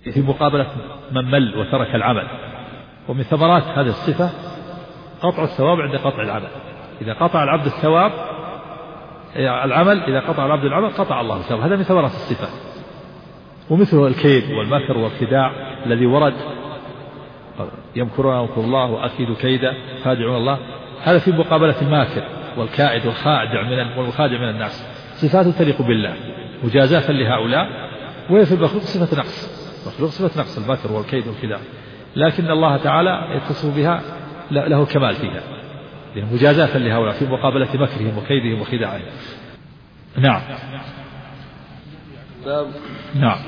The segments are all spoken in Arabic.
في مقابلة من مل وترك العمل. ومن ثمرات هذه الصفة قطع الثواب عند قطع العمل. إذا قطع العبد الثواب العمل، إذا قطع العبد العمل قطع الله الثواب. هذا من ثمرات الصفة. ومثله الكيد والمكر والخداع الذي ورد، يمكرون ويمكر الله وأكيد كيدا خادعون الله. هذا في مقابلة الماكر والكائد والخادع من الناس. صفات تليق بالله مجازاة لهؤلاء، وهي في المخلوق صفة نقص. مخلوق صفة نقص المكر والكيد والخداع، لكن الله تعالى يتصف بها له كمال فيها، يعني مجازاة لهؤلاء في مقابلة مكرهم وكيدهم وخداعهم. نعم. نعم.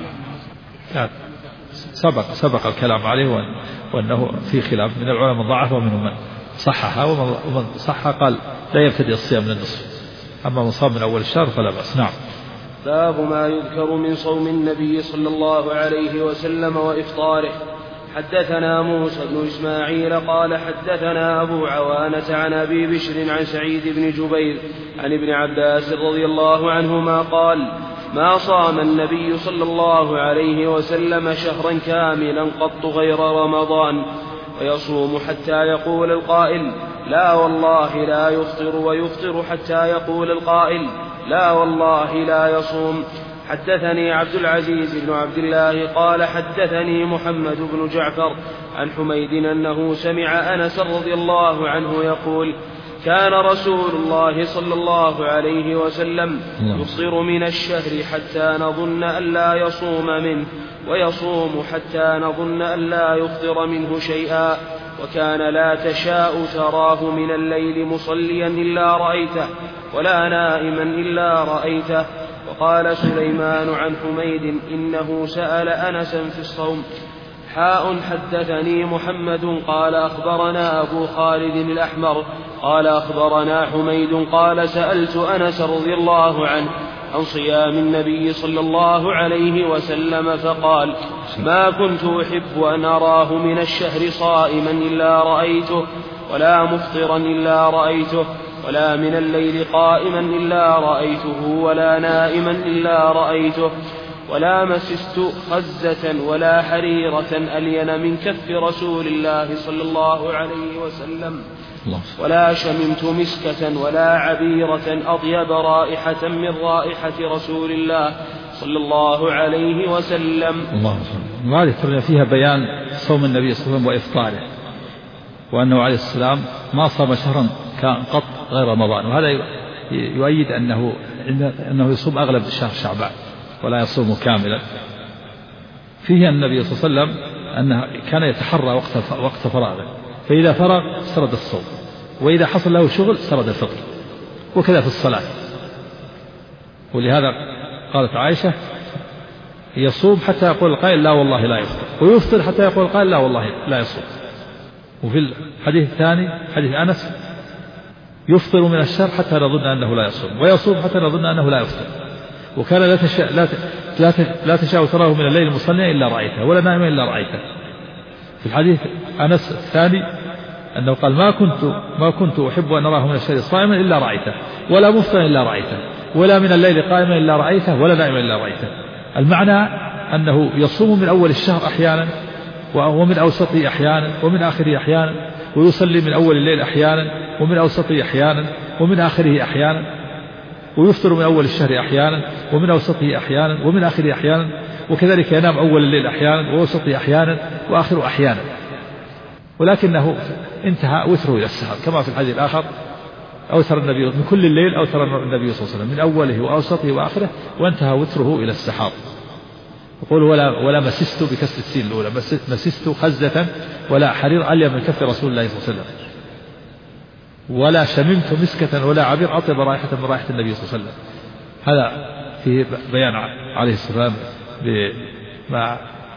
سبق الكلام عليه، وأنه في خلاف من العلماء من ضعف ومنهم من صحها، ومن صح قال لا يبتدئ الصيام من النصف، أما من صام من أول الشهر فلا بأس. نعم. باب ما يذكر من صوم النبي صلى الله عليه وسلم وإفطاره. حدثنا موسى بن إسماعيل قال حدثنا أبو عوانة عن أبي بشر عن سعيد بن جبير عن ابن عباس رضي الله عنهما قال: ما صام النبي صلى الله عليه وسلم شهرا كاملا قط غير رمضان، ويصوم حتى يقول القائل: لا والله لا يفطر، ويفطر حتى يقول القائل: لا والله لا يصوم. حدثني عبد العزيز بن عبد الله قال حدثني محمد بن جعفر عن حميد أنه سمع أنس رضي الله عنه يقول: كان رسول الله صلى الله عليه وسلم يفطر من الشهر حتى نظن أن لا يصوم منه، ويصوم حتى نظن أن لا يفطر منه شيئا، وكان لا تشاء تراه من الليل مصليا إلا رأيته، ولا نائما إلا رأيته. وقال سليمان عن حميد إنه سأل أنسا في الصوم. حدثني محمد قال أخبرنا أبو خالد الأحمر قال أخبرنا حميد قال سألت أنس رضي الله عنه عن صيام النبي صلى الله عليه وسلم فقال: ما كنت أحب أن أراه من الشهر صائما إلا رأيته، ولا مفطرا إلا رأيته، ولا من الليل قائما إلا رأيته، ولا نائما إلا رأيته، ولا مسست خزة ولا حريرة ألين من كف رسول الله صلى الله عليه وسلم، ولا شممت مسكة ولا عبيرة أطيب رائحة من رائحة رسول الله صلى الله عليه وسلم. وهذه فيها بيان صوم النبي صلى الله عليه وسلم وإفطاره، وأنه عليه السلام ما صام شهرا كان قط غير رمضان. وهذا يؤيد أنه يصوم أغلب شهر شعبان ولا يصوم كاملا. فيه النبي صلى الله عليه وسلم أنه كان يتحرى وقت فراغه، فإذا فرغ سرد الصوم، وإذا حصل له شغل سرد الفطر، وكذا في الصلاة. ولهذا قالت عائشة: يصوم حتى يقول القائل لا والله لا يفطر، ويفطر حتى يقول القائل لا والله لا يصوم. وفي الحديث الثاني حديث أنس: يفطر من الشهر حتى نظن أنه لا يصوم، ويصوم حتى نظن أنه لا يفطر. وكان لا تشاء تراه من الليل مصليا إلا رأيته، ولا نائما إلا رأيته. في الحديث أنس الثاني أنه قال: ما كنت أحب أن أراه من الشهر صائما إلا رأيته، ولا مفطرا إلا رأيته، ولا من الليل قائما إلا رأيته، ولا نائما إلا رأيته. المعنى أنه يصوم من أول الشهر أحيانا، ومن أوسطه أحيانا، ومن آخره أحيانا، ويصلي من أول الليل أحيانا، ومن أوسطه أحيانا، ومن آخره أحيانا، ويفطر من أول الشهر أحيانا، ومن أوسطه أحيانا، ومن آخره أحيانا، وكذلك ينام أول الليل أحيانا، ووسطه أحيانا، وآخره أحيانا. ولكنه انتهى وتره إلى السحر، كما في الحديث الآخر: أوتر النبي من كل الليل، أوتر النبي صلى الله عليه وسلم من أوله وأوسطه وآخره، وانتهى وتره إلى السحر. يقول: ولا مسست بكسر السين الأولى، مسست خزة ولا حرير ألين من كف رسول الله صلى الله عليه وسلم، ولا شممت مسكة ولا عبير أطيب رائحة من رائحة النبي صلى الله عليه وسلم. هذا فيه بيان عليه الصلاة والسلام بما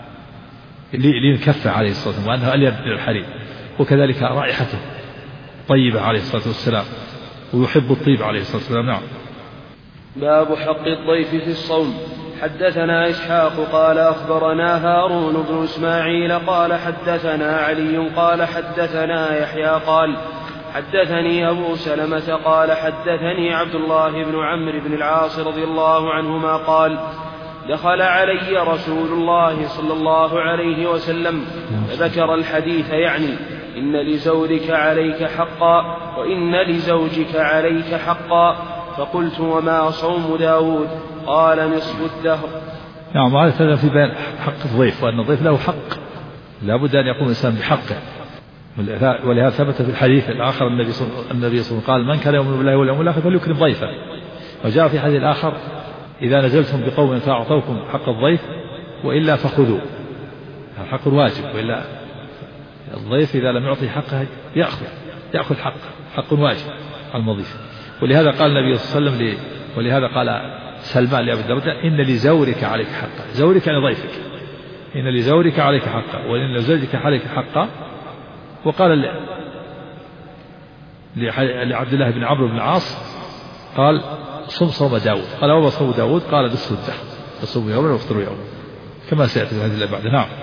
لكفه عليه الصلاة والسلام، وأنه ألين من الحرير، وكذلك رائحته طيبة عليه الصلاة والسلام، ويحب الطيب عليه الصلاة والسلام. نعم. باب حق الضيف في الصوم. حدثنا إسحاق قال أخبرنا هارون بن إسماعيل قال حدثنا علي قال حدثنا يحيى قال حدثني أبو سلمة قال حدثني عبد الله بن عمرو بن العاص رضي الله عنهما قال: دخل علي رسول الله صلى الله عليه وسلم فذكر الحديث يعني إن لزوجك عليك حقا وإن لزوجك عليك حقا، فقلت وما صوم داود؟ قال نصف الدهر. نعم، هذا في بيان حق الضيف، وأن الضيف له حق لا بد أن يقوم الإنسان بحقه، ولهذا ثبت في الحديث الآخر النبي صلى الله عليه وسلم قال من كان يؤمن بالله واليوم الآخر فليكرم ضيفه. وجاء في حديث الآخر إذا نزلتم بقوم فأعطوكم حق الضيف وإلا فخذوا، الحق واجب، وإلا الضيف إذا لم يعطي حقه يأخذ حق واجب على المضيف. ولهذا قال النبي صلى الله عليه وسلم ولهذا قال سلمان لأبي الدرداء إن لزورك عليك حقا، زورك يعني ضيفك، إن لزورك عليك حقا وإن لزوجك عليك حقا. وقال لعبد الله بن عمرو بن العاص قال صم صوم داود، قال وما صوم داود؟ قال نصف الدهر، تصوم يوما وافطر يوما، كما سيأتي في هذه اللي بعد. نعم.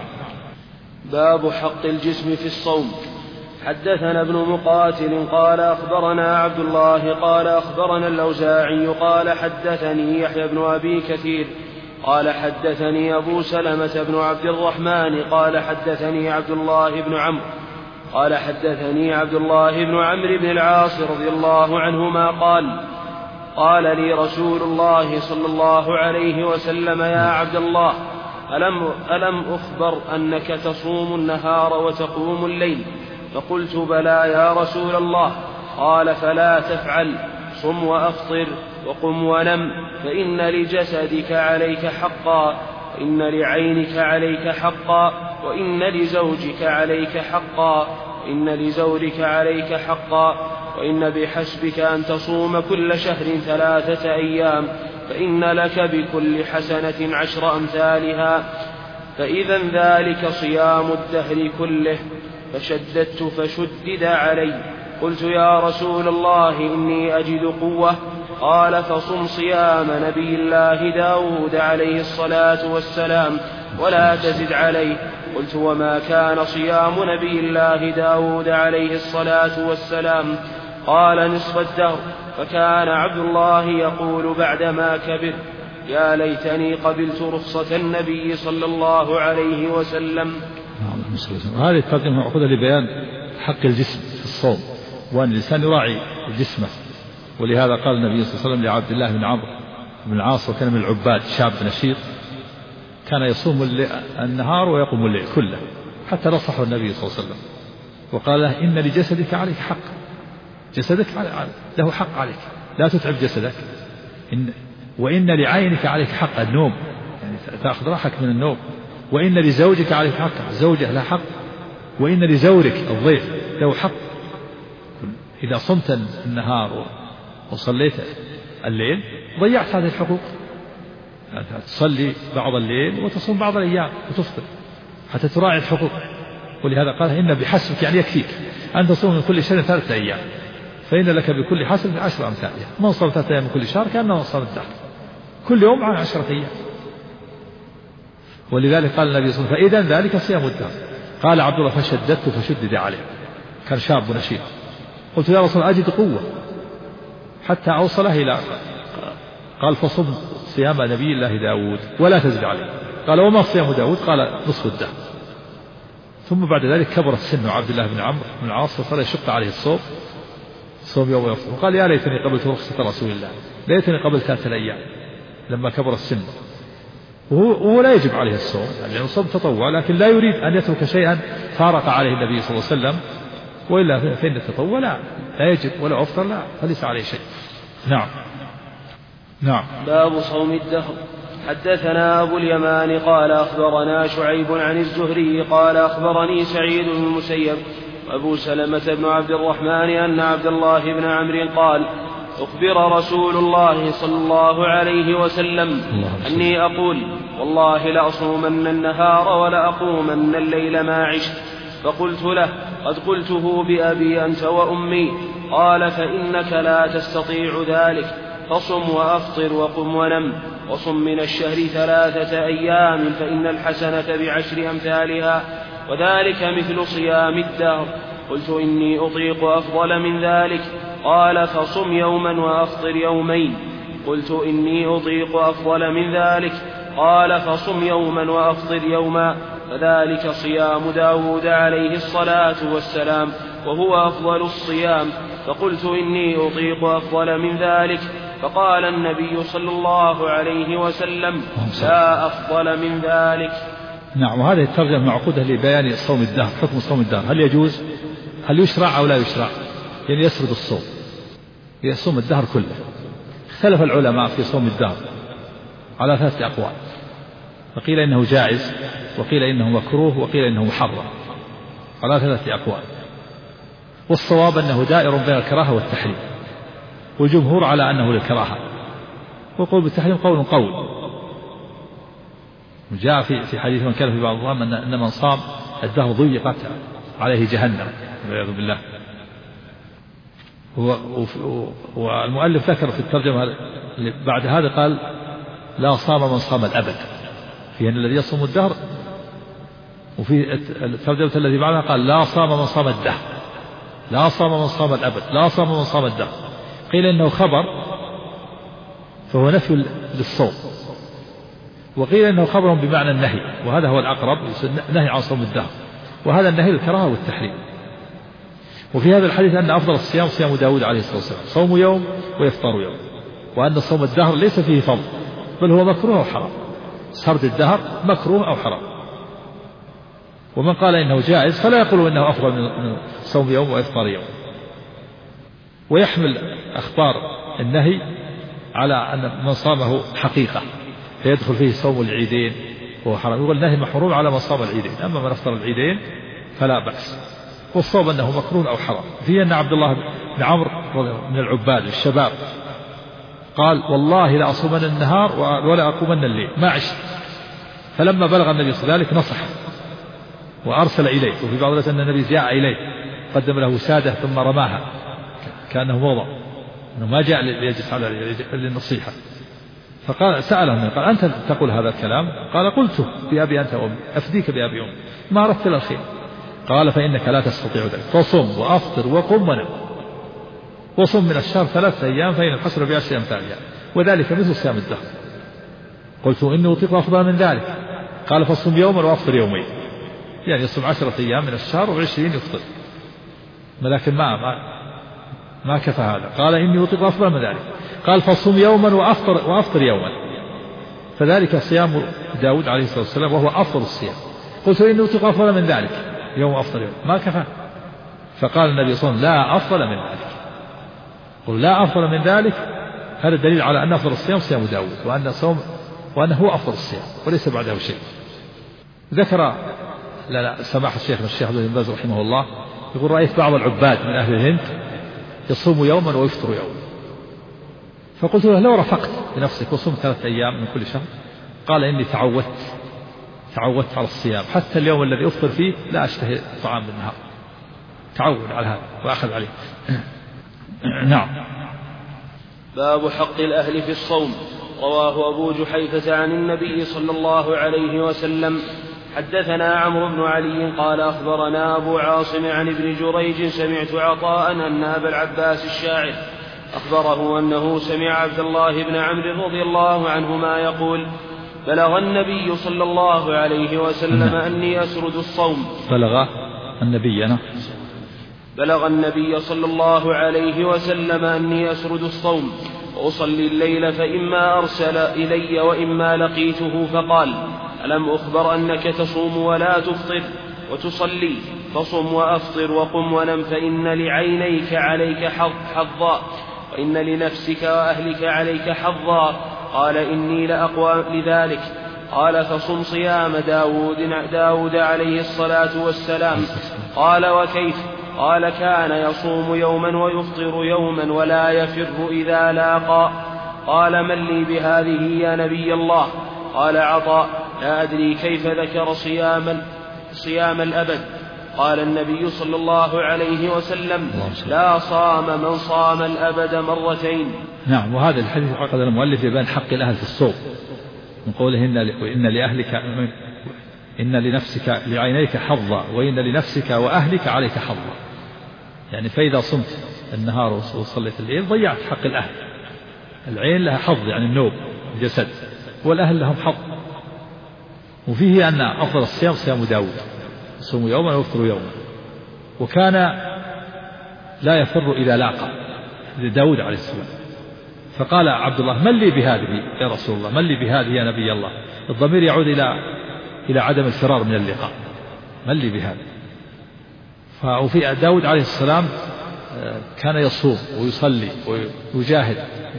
باب حق الجسم في الصوم. حدثنا ابن مقاتل قال أخبرنا عبد الله قال أخبرنا الأوزاعي قال حدثني يحيى بن أبي كثير قال حدثني أبو سلمة بن عبد الرحمن قال حدثني عبد الله بن عمرو قال حدثني عبد الله بن عمرو بن العاص رضي الله عنهما قال لي رسول الله صلى الله عليه وسلم يا عبد الله ألم أخبر أنك تصوم النهار وتقوم الليل؟ فقلت بلى يا رسول الله. قال فلا تفعل، صم وأفطر وقم ونم، فإن لجسدك عليك حقا وإن لعينك عليك حقا وإن لزوجك عليك حقا وإن لزورك عليك حقا، وإن بحسبك أن تصوم كل شهر 3 أيام، فإن لك بكل حسنة 10 أمثالها، فإذا ذلك صيام الدهر كله. فشددت فشدد علي. قلت يا رسول الله إني أجد قوة. قال فصم صيام نبي الله داود عليه الصلاة والسلام ولا تزد عليه. قلت وما كان صيام نبي الله داود عليه الصلاة والسلام؟ قال نصف الدهر. فكان عبد الله يقول بعدما كبر يا ليتني قبلت رخصة النبي صلى الله عليه وسلم. هذه الترجمة معقودة لبيان حق الجسم في الصوم، وأن الإنسان يراعي جسمه. ولهذا قال النبي صلى الله عليه وسلم لعبد الله بن عمرو بن العاص، وكان من العباد شاب نشيط كان يصوم النهار ويقوم الليل كله، حتى نصحه النبي صلى الله عليه وسلم وقال له إن لجسدك عليك حق، جسدك له حق عليك، لا تتعب جسدك. وإن لعينك عليك حق، النوم يعني تأخذ راحك من النوم. وإن لزوجك عليك حق، زوجه له حق. وإن لزورك الضيف له حق. إذا صمت النهار وصليت الليل ضيعت هذه الحقوق، تصلي بعض الليل وتصوم بعض الأيام وتفطر حتى تراعي الحقوق. ولهذا قال إن بحسبك يعني يكفيك أن تصوم من كل شهر 3 أيام، فإن لك بكل حسنة 10 أمثالها. من صام 3 أيام من كل شهر كأنه صام الدهر، كل يوم عن 10 أيام. ولذلك قال النبي صلى الله عليه وسلم فإذا ذلك صيام الدهر. قال عبد الله فشددت فشدد عليه، كان شاب نشيط. قلت يا رسول الله أجد قوة، حتى أوصله إلى قال فصم صيام نبي الله داود ولا تزد عليه. قال وما صيام داود؟ قال نصف الدهر. ثم بعد ذلك كبرت سن عبد الله بن عمرو بن العاص فصار يشق عليه الصوم يوم ويفطر. وقال يا ليتني قبلت رخصة رسول الله، ليتني قبلت 3 أيام لما كبر السن. وهو لا يجب عليه الصوم، يعني الصوم تطوع، لكن لا يريد أن يترك شيئا فارق عليه النبي صلى الله عليه وسلم، وإلا فإن التطوع لا يجب، ولا أفطر لا فليس عليه شيء. نعم. باب صوم الدهر. حدثنا أبو اليمان قال أخبرنا شعيب عن الزهري قال أخبرني سعيد بن المسيب وأبو سلمة بن عبد الرحمن أن عبد الله بن عمرو قال أخبر رسول الله صلى الله عليه وسلم أني أقول والله لأصومن النهار ولأقومن الليل ما عشت. فقلت له قد قلته بأبي أنت وأمي. قال فإنك لا تستطيع ذلك، فصم وأفطر وقم ونم، وصم من الشهر 3 أيام، فإن الحسنة ب10 أمثالها، وذلك مثل صيام الدهر. قلت إني أطيق أفضل من ذلك. قال فصم يوما وأفطر يومين. قلت إني أطيق أفضل من ذلك. قال فصم يوما وأفطر يوما، فذلك صيام داود عليه الصلاة والسلام، وهو أفضل الصيام. فقلت إني أطيق أفضل من ذلك، فقال النبي صلى الله عليه وسلم لا أفضل من ذلك. نعم. وهذه الترجمة معقودة لبيان صوم الدهر، حكم صوم الدهر، هل يجوز، هل يشرع أو لا يشرع، يعني يسرد الصوم، يصوم الدهر كله. اختلف العلماء في صوم الدهر على 3 أقوال، فقيل إنه جائز، وقيل إنه مكروه، وقيل إنه محرم، على 3 أقوال. والصواب أنه دائر بين الكراهة والتحريم، والجمهور على أنه للكراهة، وقول بالتحريم قول. وجاء في حديث من كان في بعض الظلام أن من صام الدهر ضيقت عليه جهنم والعياذ بالله. والمؤلف ذكر في الترجمة بعد هذا قال لا صام من صام الأبد، في أن الذي يصوم الدهر. وفي الترجمة الذي بعدها قال لا صام من صام الدهر، لا صام من صام الأبد، لا صام من صام الدهر. قيل إنه خبر فهو نفي للصوم، وقيل إنه خبر بمعنى النهي، وهذا هو الأقرب، نهي عن صوم الدهر، وهذا النهي للكراهة والتحريم. وفي هذا الحديث أن أفضل الصيام صيام داود عليه الصلاة والسلام، صوم يوم ويفطر يوم، وأن صوم الدهر ليس فيه فضل، بل هو مكروه أو حرام. سرد الدهر مكروه أو حرام. ومن قال إنه جائز فلا يقول إنه أفضل من صوم يوم وإفطار يوم. ويحمل أخبار النهي على أن من صامه حقيقة فيدخل فيه صوم العيدين وهو حرام، يقول النهي محروم على من صام العيدين، أما من أفطر العيدين فلا بأس. والصواب أنه مكروه أو حرام. فيه أن عبد الله بن عمرو من العباد الشباب قال والله لا أصومن النهار ولا أقومن الليل ما عشت، فلما بلغ النبي صلى الله عليه وسلم نصح وأرسل إليه. وفي بعض الناس أن النبي جاء إليه قدم له سادة ثم رماها كأنه موضع، أنه ما جاء ليجلس على للنصيحة. فقال سأله قال أنت تقول هذا الكلام؟ قال قلته بأبي أنت وأمي، أفديك بأبي أمي، ما أردت إلى الخير. قال فإنك لا تستطيع ذلك، فصم وأفطر وقم ونم، وصم من الشهر 3 أيام فإن الحسن ب10 أمثالها، وذلك مثل صيام الدهر. قلت إني أطيق أفضل من ذلك. قال فصم يوما وأفطر يومين، يعني يصوم 10 أيام من الشهر و20 يفطر، ولكن ما كفى هذا. قال إني أطيق أفضل من ذلك. قال فصم يوما وأفطر يوما، فذلك صيام داود عليه الصلاة والسلام وهو أفضل الصيام. قلت إني أطيق أفضل من ذلك، يوم أفضل يوم، ما كفى. فقال النبي صلى الله عليه وسلم لا أفضل من ذلك. قل لا أفضل من ذلك، هذا الدليل على أن أفضل الصيام صيام داود، وأنه هو أفضل الصيام وليس بعده شيء. ذكر سماحة الشيخ عبد العزيز باز رحمه الله يقول رأيت بعض العباد من أهل الهند يصوم يوما ويفطر يوما، فقلت له لو رفقت بنفسك وصمت 3 أيام من كل شهر. قال إني تعودت على الصيام، حتى اليوم الذي أفطر فيه لا أشتهي طعام بالنهار، تعود على هذا وأخذ عليه. نعم. باب حق الأهل في الصوم. رواه أبو جحيفة عن النبي صلى الله عليه وسلم. حدثنا عمرو بن علي قال أخبرنا أبو عاصم عن ابن جريج سمعت عطاء أن أبا العباس الشاعر أخبره أنه سمع عبد الله بن عمرو رضي الله عنهما يقول بلغ النبي صلى الله عليه وسلم أني أسرد الصوم. بلغ النبي صلى الله عليه وسلم أني أسرد الصوم وأصلي الليل فإما أرسل إلي وإما لقيته فقال ألم أخبر أنك تصوم ولا تفطر وتصلي؟ فصم وأفطر وقم ونم، فإن لعينيك عليك حظا وإن لنفسك وأهلك عليك حظا. قال إني لأقوى لذلك. قال فصم صيام داود عليه الصلاة والسلام. قال وكيف؟ قال كان يصوم يوما ويفطر يوما ولا يفر إذا لاقى. قال من لي بهذه يا نبي الله؟ قال عطاء لا أدري كيف ذكر صيام الأبد. قال النبي صلى الله عليه وسلم لا صام من صام الأبد مرتين. نعم. وهذا الحديث عقد المؤلف بين حق الأهل في الصوم من قوله إن لأهلك إن لنفسك لعينيك حظا وإن لنفسك وأهلك عليك حظا، يعني فإذا صمت النهار وصليت الليل ضيعت حق الأهل. العين لها حظ يعني النوم الجسد، والأهل لهم حظ وفيه أن أفضل الصيام صيام داود، يصوم يوما ويفطر يوما، وكان لا يفر إذا لاقى داود عليه السلام. فقال عبد الله: من لي بهذه يا رسول الله، من لي بهذه يا نبي الله؟ الضمير يعود إلى عدم الفرار من اللقاء، من لي بهذه. وفي داود عليه السلام كان يصوم ويصلي ويجاهد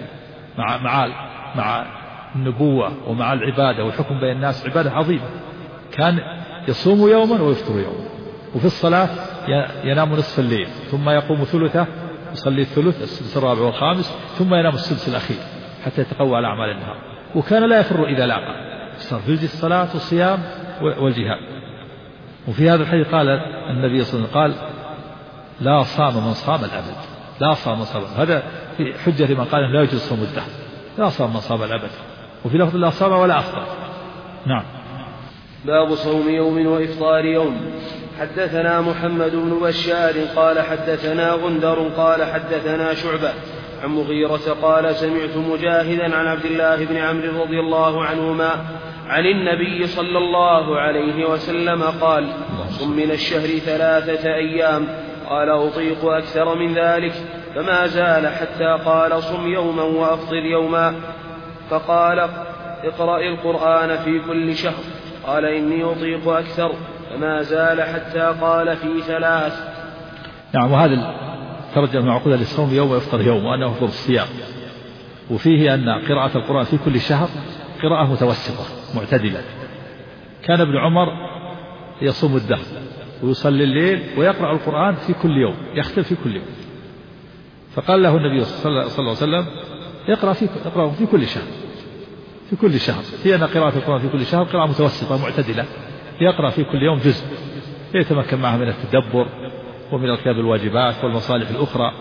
مع النبوة ومع العبادة والحكم بين الناس، عبادة عظيمة. كان يصوم يوما ويفطر يوما، وفي الصلاة ينام نصف الليل ثم يقوم ثلثه، يصلي الثلث السدس الرابع والخامس، ثم ينام السدس الأخير حتى يتقوى على أعمال النهار. وكان لا يفر إذا لاقى، صار في الصلاة والصيام والجهاد. وفي هذا الحديث قال النبي صلى الله عليه وسلم قال: لا صام من صام الأبد، لا صام من صام. هذا في حجة من قال لا يجوز صوم الدهر، لا صام من صام الأبد. وفي لفظ لا صام ولا أفطر. نعم. باب صوم يوم وإفطار يوم. حدثنا محمد بن بشار قال حدثنا غندر قال حدثنا شعبة عن مغيرة قال سمعت مجاهدا عن عبد الله بن عمرو رضي الله عنهما عن النبي صلى الله عليه وسلم قال: صم من الشهر 3 أيام. قال: أطيق أكثر من ذلك. فما زال حتى قال: صم يوما وأفطر يوما. فقال: اقرأ القرآن في كل شهر. قال: إني أطيق أكثر. فما زال حتى قال: في 3. نعم. وهذا ترجم معقولة للصوم يوم ويفطر يوم، وأنه أفضل الصيام. وفيه أن قراءة القرآن في كل شهر قراءة متوسطة معتدلة. كان ابن عمر يصوم الدهر ويصلي الليل ويقرأ القرآن في كل يوم، يختم في كل يوم. فقال له النبي صلى الله عليه وسلم: اقرأ في كل شهر، في كل شهر. هي أن قراءة القرآن في كل شهر قراءة متوسطة معتدلة، يقرأ في كل يوم جزء يتمكن معه من التدبر ومن ارتكاب الواجبات والمصالح الأخرى.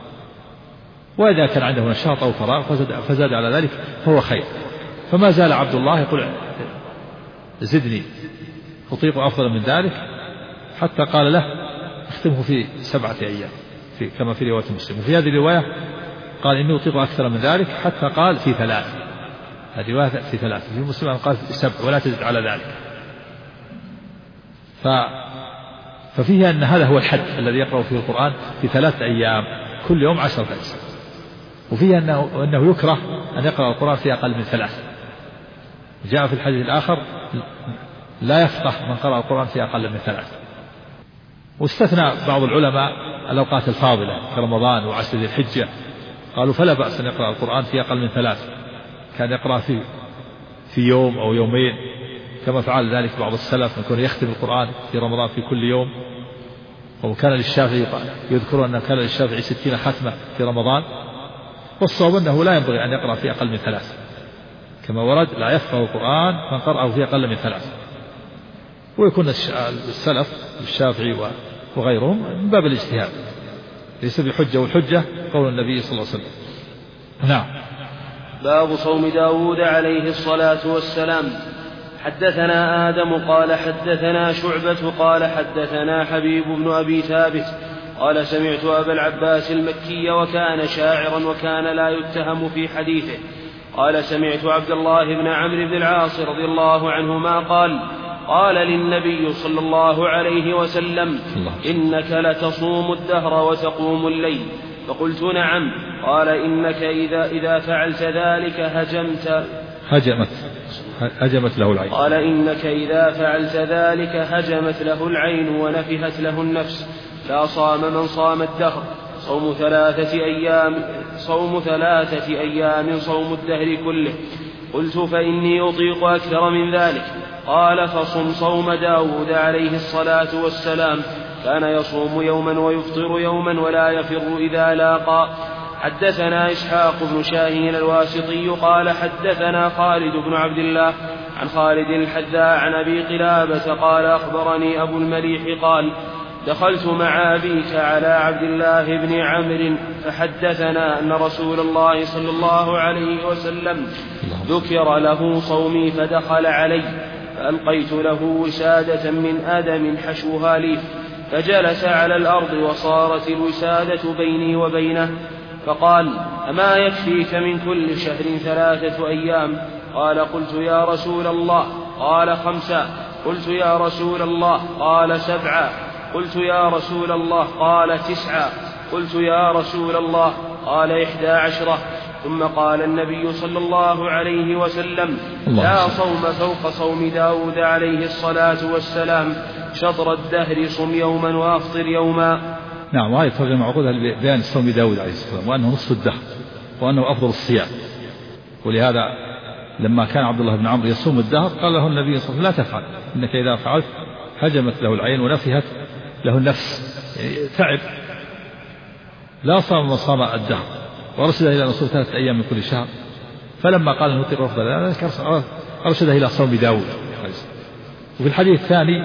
وإذا كان عنده نشاط أو فراغ فزاد على ذلك فهو خير. فما زال عبد الله يقول: زدني أطيق أفضل من ذلك، حتى قال له: اختمه في 7 أيام، كما في رواية مسلم. وفي هذه الرواية قال: إني أطيق أكثر من ذلك، حتى قال: في 3. هذه رواية في 3. في مسلم قال: في 7 ولا تزد على ذلك. ففيه أن هذا هو الحد الذي يقرأ فيه القرآن في 3 أيام، كل يوم 10 أجزاء. وفيه أنه يكره أن يقرأ القرآن في أقل من 3. جاء في الحديث الآخر: لا يفقه من قرأ القرآن في أقل من 3. واستثنى بعض العلماء الأوقات الفاضلة كرمضان وعشر ذي الحجة، قالوا فلا بأس أن يقرأ القرآن في أقل من 3. كان يقرأ في يوم أو يومين، كما فعل ذلك بعض السلف، يكون يختم القرآن في رمضان في كل يوم. وكان للشافعي يذكر أن كان للشافعي 60 ختمة في رمضان. والصواب أنه لا ينبغي أن يقرأ في أقل من 3، كما ورد: لا يفقه القرآن من قرأه في أقل من 3. ويكون السلف الشافعي وغيرهم من باب الاجتهاد، ليس بحجة، والحجة قول النبي صلى الله عليه وسلم. نعم. باب صوم داود عليه الصلاة والسلام. حدثنا آدم قال حدثنا شعبة قال حدثنا حبيب بن أبي ثابت قال سمعت أبا العباس المكي وكان شاعرا وكان لا يتهم في حديثه قال سمعت عبد الله بن عمرو بن العاص رضي الله عنهما قال للنبي صلى الله عليه وسلم: إنك لتصوم الدهر وتقوم الليل. فقلت: نعم. قال: إنك إذا فعلت ذلك هجمت له العين. قال: إنك إذا فعلت ذلك هجمت له العين ونفهت له النفس. لا صام من صام الدهر. صوم 3 أيام صوم الدهر كله. قلت: فإني أطيق أكثر من ذلك. قال: فصم صوم داود عليه الصلاة والسلام، كان يصوم يوما ويفطر يوما ولا يفر إذا لاقى. حدثنا إسحاق بن شاهين الواسطي قال حدثنا خالد بن عبد الله عن خالد الحذاء عن أبي قلابة قال أخبرني أبو المليح قال: دخلت مع أبيك على عبد الله بن عمرو فحدثنا أن رسول الله صلى الله عليه وسلم ذكر له صومي، فدخل علي فألقيت له وسادة من أدم حشوها ليف، فجلس على الأرض وصارت الوسادة بيني وبينه، فقال: أما يكفيك من كل شهر 3 أيام؟ قال: قلت: يا رسول الله، قال 5. قلت يا رسول الله قال 7. قلت يا رسول الله قال 9. قلت يا رسول الله قال 11. ثم قال النبي صلى الله عليه وسلم لا صوم فوق صوم داود عليه الصلاة والسلام، شطر الدهر صم يوما وأفطر يوما. نعم، وهذه الترجمة معقودة ببيان صوم داود عليه الصلاة والسلام، وأنه نصف الدهر، وأنه أفضل الصيام. ولهذا لما كان عبد الله بن عمرو يصوم الدهر قال له النبي صلى الله عليه وسلم لا تفعل، إنك إذا فعلت هجمت له العين ونفهت له النفس، يعني تعب. لا صام من صام الدهر، ورشد إلى نصوم 3 أيام من كل شهر. فلما قال أنه يطيق أفضل ذلك أرشد إلى صوم داود. وفي الحديث الثاني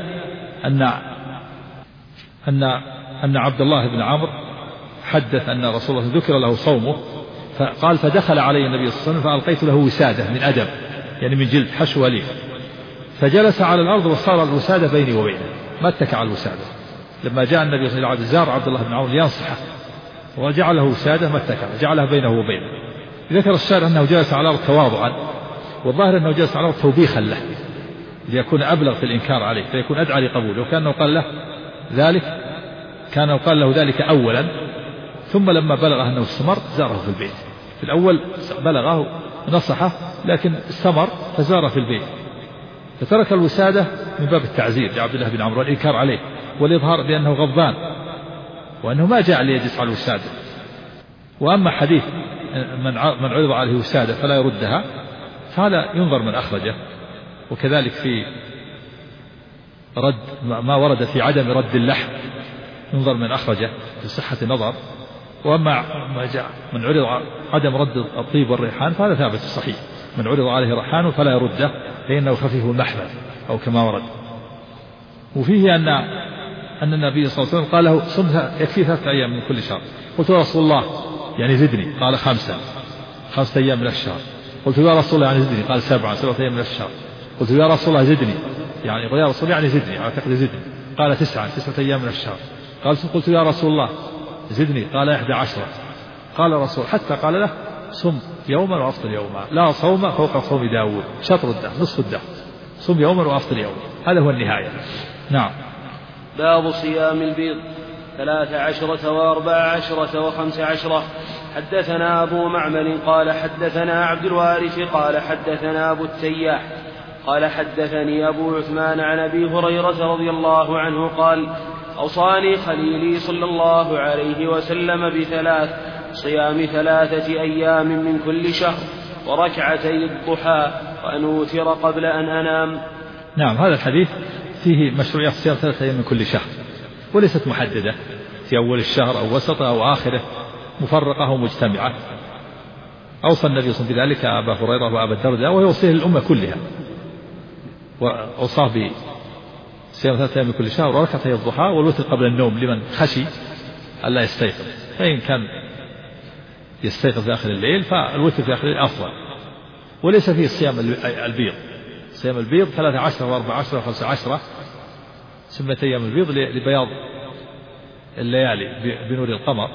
أن عبد الله بن عمرو حدث أن رسول الله ذكر له صومه، فقال فدخل علي النبي صلى الله عليه وسلم فألقيت له وسادة من أدم، يعني من جلد حشو ليف، فجلس على الأرض وصار الوسادة بيني وبينه، ما اتكى على الوسادة. لما جاء النبي صلى الله عليه وسلم زار عبد الله بن عمرو لينصحه وجعله وسادة ما اتكى، جعلها بينه وبينه. ذكر الشارع أنه جلس على الأرض تواضعا، والظاهر أنه جلس على الأرض توبيخا له ليكون أبلغ في الإنكار عليه، فيكون أدعى لقبوله. وكأنه قال له ذلك، كان قال له ذلك أولا، ثم لما بلغه أنه استمر زاره في البيت. في الأول بلغه نصحه لكن استمر فزاره في البيت، فترك الوسادة من باب التعزير لعبد الله بن عمرو والإنكار عليه والإظهار بأنه غضبان وأنه ما جاء ليجلس على الوسادة. وأما حديث من عرض عليه وسادة فلا يردها فهذا ينظر من أخرجه، وكذلك في رد ما ورد في عدم رد اللحم ينظر من أخرجه في صحة النظر. وأما ما جاء من عرض عدم رد الطيب والريحان فهذا ثابت الصحيح، من عرض عليه ريحان فلا يرده لأنه خفيف المحمل أو كما ورد. وفيه أن النبي صلى الله عليه وسلم قال له صم يكفي 3 أيام من كل شهر. قلت يا رسول الله يعني زدني، قال 5 أيام من الشهر. قلت يا رسول الله يعني زدني، قال 7 أيام من الشهر. قلت يا رسول الله زدني، يعني يا رسول الله يعني زدني، أعتقد زدني، قال 9 أيام من الشهر. قلت يا رسول الله زدني، قال 11. قال الرسول حتى قال له صم يوما وأفطر يوما، لا صوم فوق صوم داود، شطر الدهر نصف الدهر، صم يوما وأفطر يوما. هذا هو النهاية. نعم. باب صيام البيض 13 و14 و15. حدثنا أبو معمر قال حدثنا عبد الوارث قال حدثنا أبو التياح قال حدثني أبو عثمان عن أبي هريرة رضي الله عنه قال أوصاني خليلي صلى الله عليه وسلم ب3: صيام 3 أيام من كل شهر، وركعتي الضحى، وأن أوتر قبل أن أنام. نعم، هذا الحديث فيه مشروعية صيام 3 أيام من كل شهر، وليست محددة في أول الشهر أو وسطه أو آخره، مفرقة أو مجتمعة. أوصى النبي صلى الله عليه وسلم بذلك أبا هريرة وأبا الدرداء، ويوصيه للأمة كلها، وأوصاه بصيام 3 أيام من كل شهر وركعتي الضحى والوتر قبل النوم لمن خشي ألا يستيقظ. فإن كان يستيقظ في آخر الليل فالوتر في آخر الليل أفضل. وليس فيه صيام البيض. صيام البيض 13 و14 و15 سمت أيام البيض لبياض الليالي بنور القمر.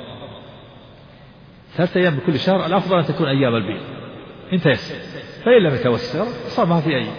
3 أيام من كل شهر الأفضل أن تكون أيام البيض إن تيسر، فإن لم يتوسر صامها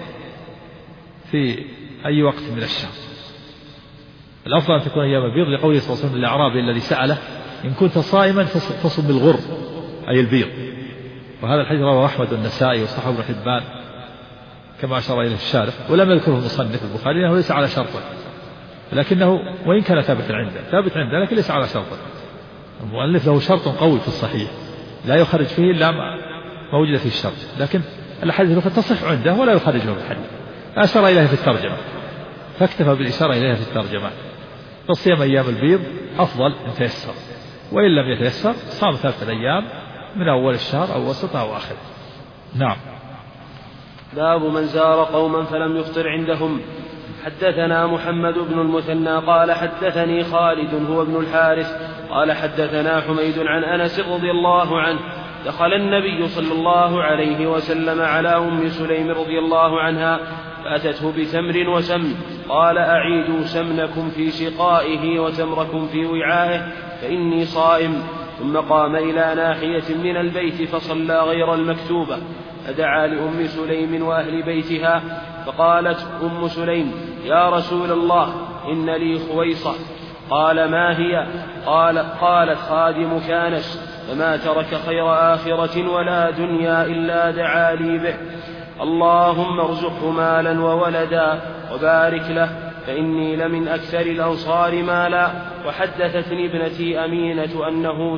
في أي وقت من الشهر. الأفضل أن تكون أيام البيض لقوله صلى الله عليه وسلم للأعرابي الذي سأله إن كنت صائما فصم بالغر أي البيض. وهذا الحديث رواه أحمد والنسائي وصححه ابن حبان كما أشار إليه الشارح، ولم يذكره المصنف البخاري لأنه ليس على شرطه، لكنه وإن كان ثابت عنده لكن ليس على شرطه. المؤلف له شرط قوي في الصحيح لا يخرج فيه إلا ما وجد فيه الشرط، لكن الحديث تصح عنده ولا يخرجه في الحديث، أشار إليه في الترجمة فاكتفى بالإشارة إليها في الترجمة. فصيام أيام البيض أفضل إن تيسر، وإن لم يتيسر صام 3 أيام من أول الشهر أو وسطه أو آخره. نعم. باب من زار قوما فلم يفطر عندهم. حدثنا محمد بن المثنى قال حدثني خالد هو ابن الحارث قال حدثنا حميد عن أنس رضي الله عنه دخل النبي صلى الله عليه وسلم على أم سليم رضي الله عنها فأتته بتمر وسمن، قال أعيدوا سمنكم في سقائه وتمركم في وعائه فإني صائم. ثم قام إلى ناحية من البيت فصلى غير المكتوبة، فدعا لأم سليم وأهل بيتها فقالت أم سليم: يا رسول الله، إن لي خويصة. قال: ما هي؟ قالت: خادم كانس، فما ترك خير آخرة ولا دنيا إلا دعا لي به، اللهم ارزقه مالا وولدا وبارك له، فإني لمن أكثر الأنصار مالا. وحدثتني ابنتي أمينة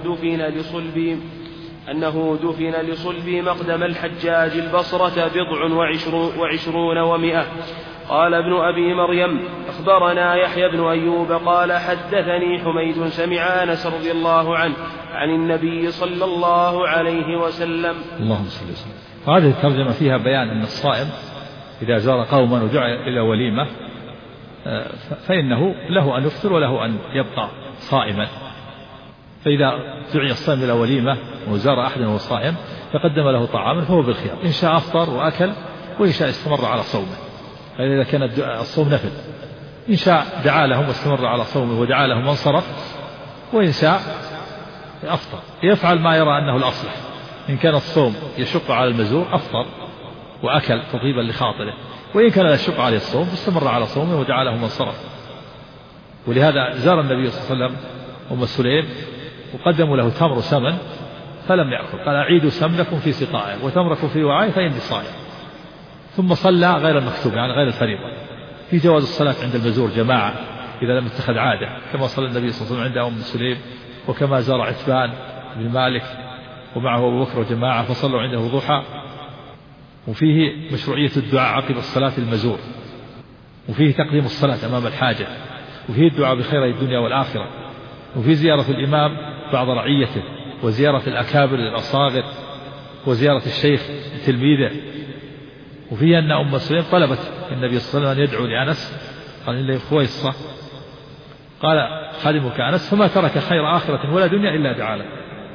أنه دفن لصلبي مقدم الحجاج البصرة 27 و100. قال ابن أبي مريم: أخبرنا يحيى بن أيوب قال حدثني حميد سمع أنس رضي الله عنه عن النبي صلى الله عليه وسلم. اللهم صل وسلم. هذه الترجمة فيها بيان أن الصائم إذا زار قوما ودعا إلى وليمة فإنه له أن يفطر وله أن يبقى صائما. فإذا دعي الصائم إلى وليمة وزار أحدا وهو صائم فقدم له طعاما فهو بالخيار، إن شاء أفطر وأكل وإن شاء استمر على صومه. فإذا كان الصوم نفل، إن شاء دعا لهم واستمر على صومه ودعا لهم وانصرف، وإن شاء أفطر. يفعل ما يرى أنه الأصلح. إن كان الصوم يشق على المزور أفطر وأكل تطيبا لخاطره، وإن كان لا يشق عليه الصوم استمر على صومه ودعا لهم وانصرف. ولهذا زار النبي صلى الله عليه وسلم أم سليم وقدموا له تمر سمن فلم يأكل، قال: أعيدوا سمنكم في سقائه وتمركم في وعائه فإني صائم. ثم صلى غير المكتوب، يعني غير الفريضة. في جواز الصلاة عند المزور جماعة إذا لم يتخذ عادة، كما صلى النبي صلى الله عليه وسلم عند أم سليم، وكما زار عتبان بن مالك ومعه أبو بكر وجماعة فصلوا عنده ضحى. وفيه مشروعية الدعاء عقب الصلاة المزور، وفيه تقديم الصلاة أمام الحاجة، وفيه الدعاء بخير الدنيا والآخرة، وفيه زيارة الإمام بعض رعيته، وزيارة الأكابر للأصاغر، وزيارة الشيخ لتلميذه. وفيه أن أم سليم طلبت النبي صلى الله عليه وسلم أن يدعو لأنس، قال: إن لي خويصة. قال: خادمك أنس، فما ترك خير آخرة ولا دنيا إلا دعا له.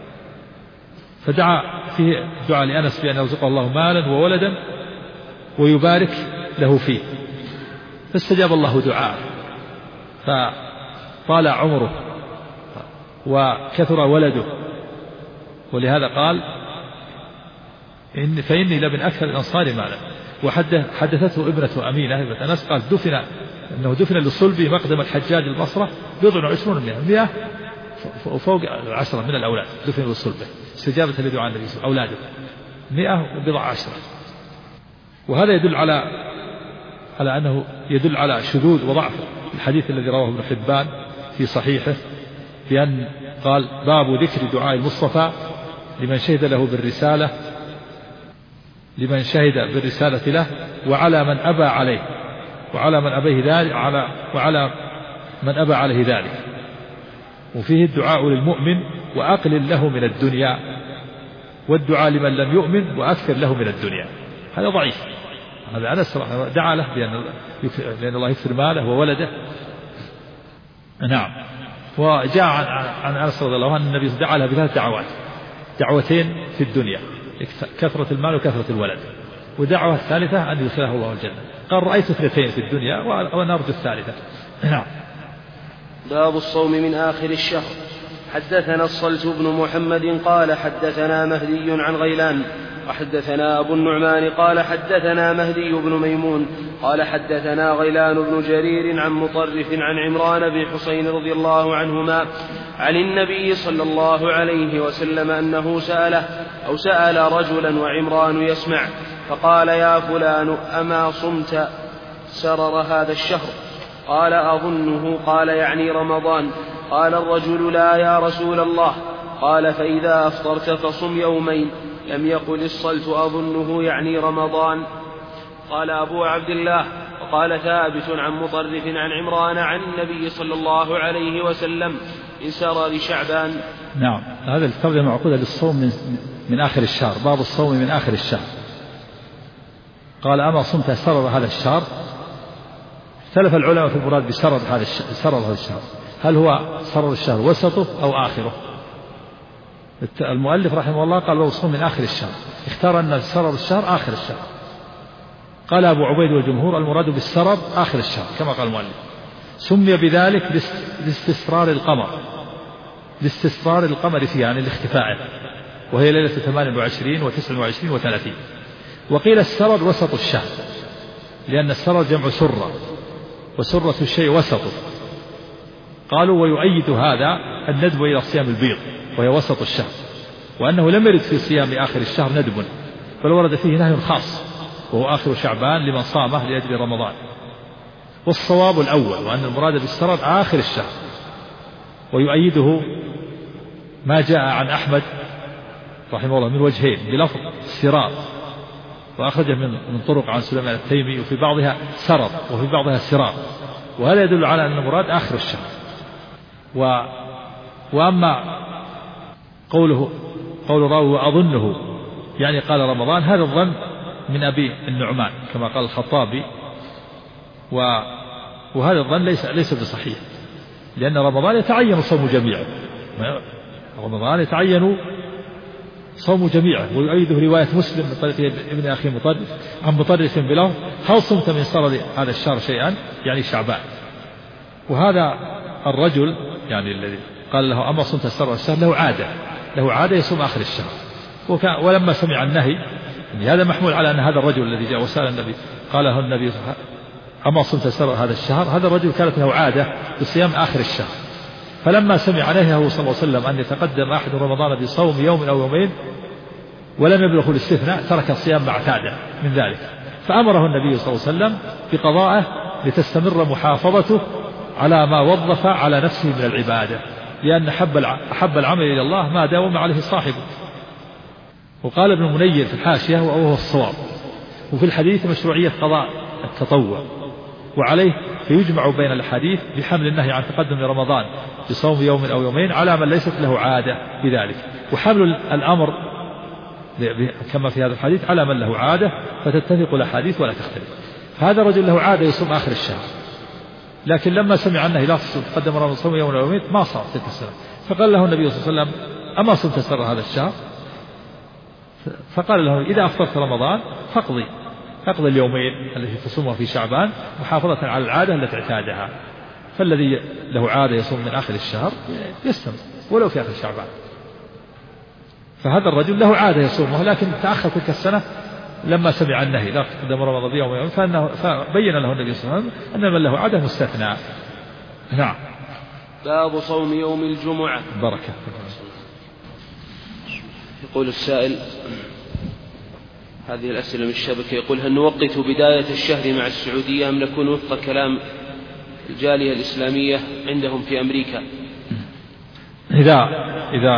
فدعا فيه دعاء لأنس بأن يرزقه الله مالا وولدا ويبارك له فيه، فاستجاب الله دعاءه فطال عمره وكثر ولده. ولهذا قال: فإني لمن أكثر الأنصار مالا. وحدثته ابنة أمينة ابنة أنس قال: أنه دفن لصلبي مقدم الحجاج البصرة 27 100 وفوق 10 من الأولاد دفن لصلبه استجابة لدعاء النبي صلى الله عليه وسلم، أولاده 110. وهذا يدل على أنه يدل على شذوذ وضعف الحديث الذي رواه ابن حبان في صحيحه، بأن قال: باب ذكر دعاء المصطفى لمن شهد له بالرسالة، لمن شهد بالرسالة له وعلى من أبى عليه، وعلى من أبيه ذلك، وعلى من أبى عليه ذلك. وفيه الدعاء للمؤمن وأقلل له من الدنيا، والدعاء لمن لم يؤمن وأكثر له من الدنيا. هذا ضعيف. هذا أنس دعا له لأن الله يكثر ماله وولده. نعم. وجاء عن أنس رضي الله عنه النبي دعا له بثلاث دعوات: دعوتين في الدنيا كثرة المال وكثرة الولد، ودعوة الثالثة أن يدخله الله الجنة. قال: رأيت اثنتين في الدنيا ونرجو الثالثة. نعم. باب الصوم من آخر الشهر. حدثنا الصلت بن محمد قال حدثنا مهدي عن غيلان وحدثنا أبو النعمان قال حدثنا مهدي بن ميمون قال حدثنا غيلان بن جرير عن مطرف عن عمران بن حسين رضي الله عنهما عن النبي صلى الله عليه وسلم أنه سأل رجلا وعمران يسمع، فقال: يا فلان، أما صمت سرر هذا الشهر؟ قال: أظنه. قال: يعني رمضان؟ قال الرجل: لا يا رسول الله. قال: فإذا أفطرت فصم يومين. لم يقل الصلت أظنه يعني رمضان. قال أبو عبد الله: وقال ثابت عن مطرف عن عمران عن النبي صلى الله عليه وسلم إن سرر شعبان. نعم. هذا الترجمة معقودة للصوم من آخر الشهر، باب الصوم من آخر الشهر. قال: أما صمت سرر هذا الشهر؟ اختلف العلماء في المراد بسرر هذا الشهر، هل هو سرر الشهر وسطه أو آخره؟ المؤلف رحمه الله قال: والصوم من آخر الشهر، اختار أن سرر الشهر آخر الشهر. قال أبو عبيد والجمهور: المراد بالسرر آخر الشهر كما قال المؤلف. سمي بذلك لاستسرار القمر فيه، يعني لاختفائه، وهي ليلة 28 و29 و30. وقيل السرر وسط الشهر، لأن السرر جمع سرة، وسرة الشيء وسطه. قالوا ويؤيد هذا الندب إلى صيام البيض وهي وسط الشهر، وأنه لم يرد في صيام آخر الشهر ندب، بل ورد فيه نهي خاص وهو آخر شعبان لمن صامه لأجل رمضان. والصواب الأول، وأن المراد بالسرر آخر الشهر. ويؤيده ما جاء عن أحمد رحمه الله من وجهين بلفظ سرار، وأخرجه من طرق عن سليمان التيمي، وفي بعضها سرر وفي بعضها سرار، وهذا يدل على أن المراد آخر الشهر. وأما قول راوي وأظنه يعني قال رمضان، هذا الظن من أبي النعمان كما قال الخطابي، وهذا الظن ليس بصحيح، لأن رمضان يتعين صوم جميعه، رمضان يتعين صوم جميعه. ويؤيده رواية مسلم من طريق ابن أخي مطرف عن مطرف بلفظ هل صمت من سرر هذا الشهر شيئا، يعني شعبان. وهذا الرجل يعني الذي قال له أما صمت سرر الشهر له عادة يصوم آخر الشهر. ولما سمع النهي، يعني هذا محمول على أن هذا الرجل الذي جاء وسأل النبي قال له النبي أما صمت سرر هذا الشهر، هذا الرجل كانت له عادة بصيام آخر الشهر، فلما سمع نهيه صلى الله عليه وسلم أن يتقدم أحد رمضان بصوم يوم أو يومين ولم يبلغ الاستثناء ترك الصيام ما اعتاده من ذلك، فأمره النبي صلى الله عليه وسلم بقضائه لتستمر محافظته على ما وظف على نفسه من العبادة، لأن أحب العمل إلى الله ما داوم عليه صاحبه. وقال ابن المنير في الحاشية وهو الصواب، وفي الحديث مشروعية قضاء التطوع، وعليه فيجمع بين الحديث بحمل النهي عن تقدم رمضان بصوم يوم أو يومين على من ليست له عادة بذلك، وحمل الأمر كما في هذا الحديث على من له عادة، فتتفق الأحاديث ولا تختلف. هذا رجل له عادة يصوم آخر الشهر، لكن لما سمع أنه لا تقدم رمضان صوم يوم أو يومين ما صار تلك السنة، فقال له النبي صلى الله عليه وسلم أما صمت سر هذا الشهر، فقال له إذا أفطرت رمضان فاقضي اليومين التي تصومها في شعبان محافظة على العادة التي اعتادها. فالذي له عادة يصوم من آخر الشهر يستمر ولو في آخر شعبان. فهذا الرجل له عادة يصومها، لكن تأخر تلك السنة لما سمع النهي لا تقدم رمضان بيوم ويوم، فبين له النبي صلى الله عليه وسلم أن من له عادة مستثنى. نعم. باب صوم يوم الجمعة. بركة. يقول السائل، هذه الأسئلة من الشبكة، يقول هل نوقت بداية الشهر مع السعودية أم نكون وفق كلام الجالية الإسلامية عندهم في أمريكا؟ إذا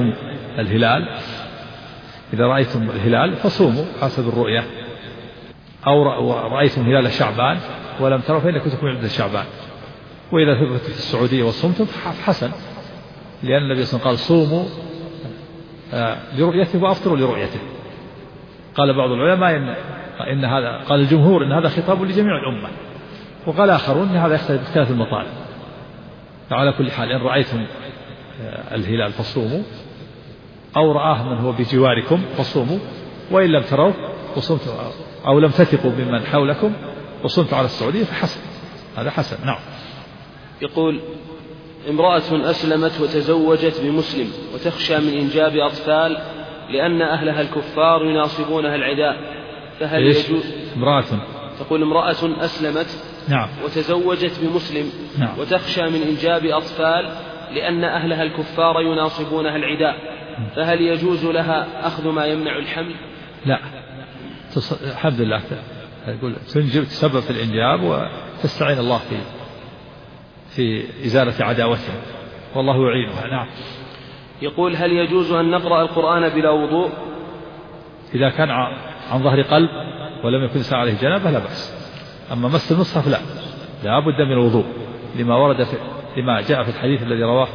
رأيتم الهلال فصوموا حسب الرؤية، أو رأيتم هلال شعبان ولم تروا فإنكم تكونوا عند شعبان. وإذا ثبتت في السعودية وصمتم فحسن، لأن النبي صلى الله عليه وسلم قال صوموا لرؤيته وأفطروا لرؤيته. قال بعض العلماء إن هذا، قال الجمهور إن هذا خطاب لجميع الأمة، وقال آخرون إن هذا يختلف باختلاف المطالب. فعلى كل حال إن رأيتم الهلال فصوموا، أو رآه من هو بجواركم فصوموا، وإن لم تروا وصمتم أو لم تثقوا بمن حولكم وصمتوا على السعودية فحسن، هذا حسن. نعم. يقول امرأة أسلمت وتزوجت بمسلم وتخشى من إنجاب أطفال لأن أهلها الكفار يناصبونها العداء، فهل يجوز؟ تقول امرأة أسلمت نعم وتزوجت بمسلم نعم وتخشى من إنجاب أطفال لأن أهلها الكفار يناصبونها العداء، فهل يجوز لها أخذ ما يمنع الحمل؟ لا، الحمد لله، يقول تنجب تسبب في الإنجاب وتستعين الله في إزالة عداوتهم، والله يعينها. نعم. يقول هل يجوز أن نقرأ القرآن بلا وضوء؟ إذا كان عن ظهر قلب ولم يكن ساعة عليه جنابة لا بأس، أما مس المصحف لا بد من الوضوء، لما جاء في الحديث الذي رواه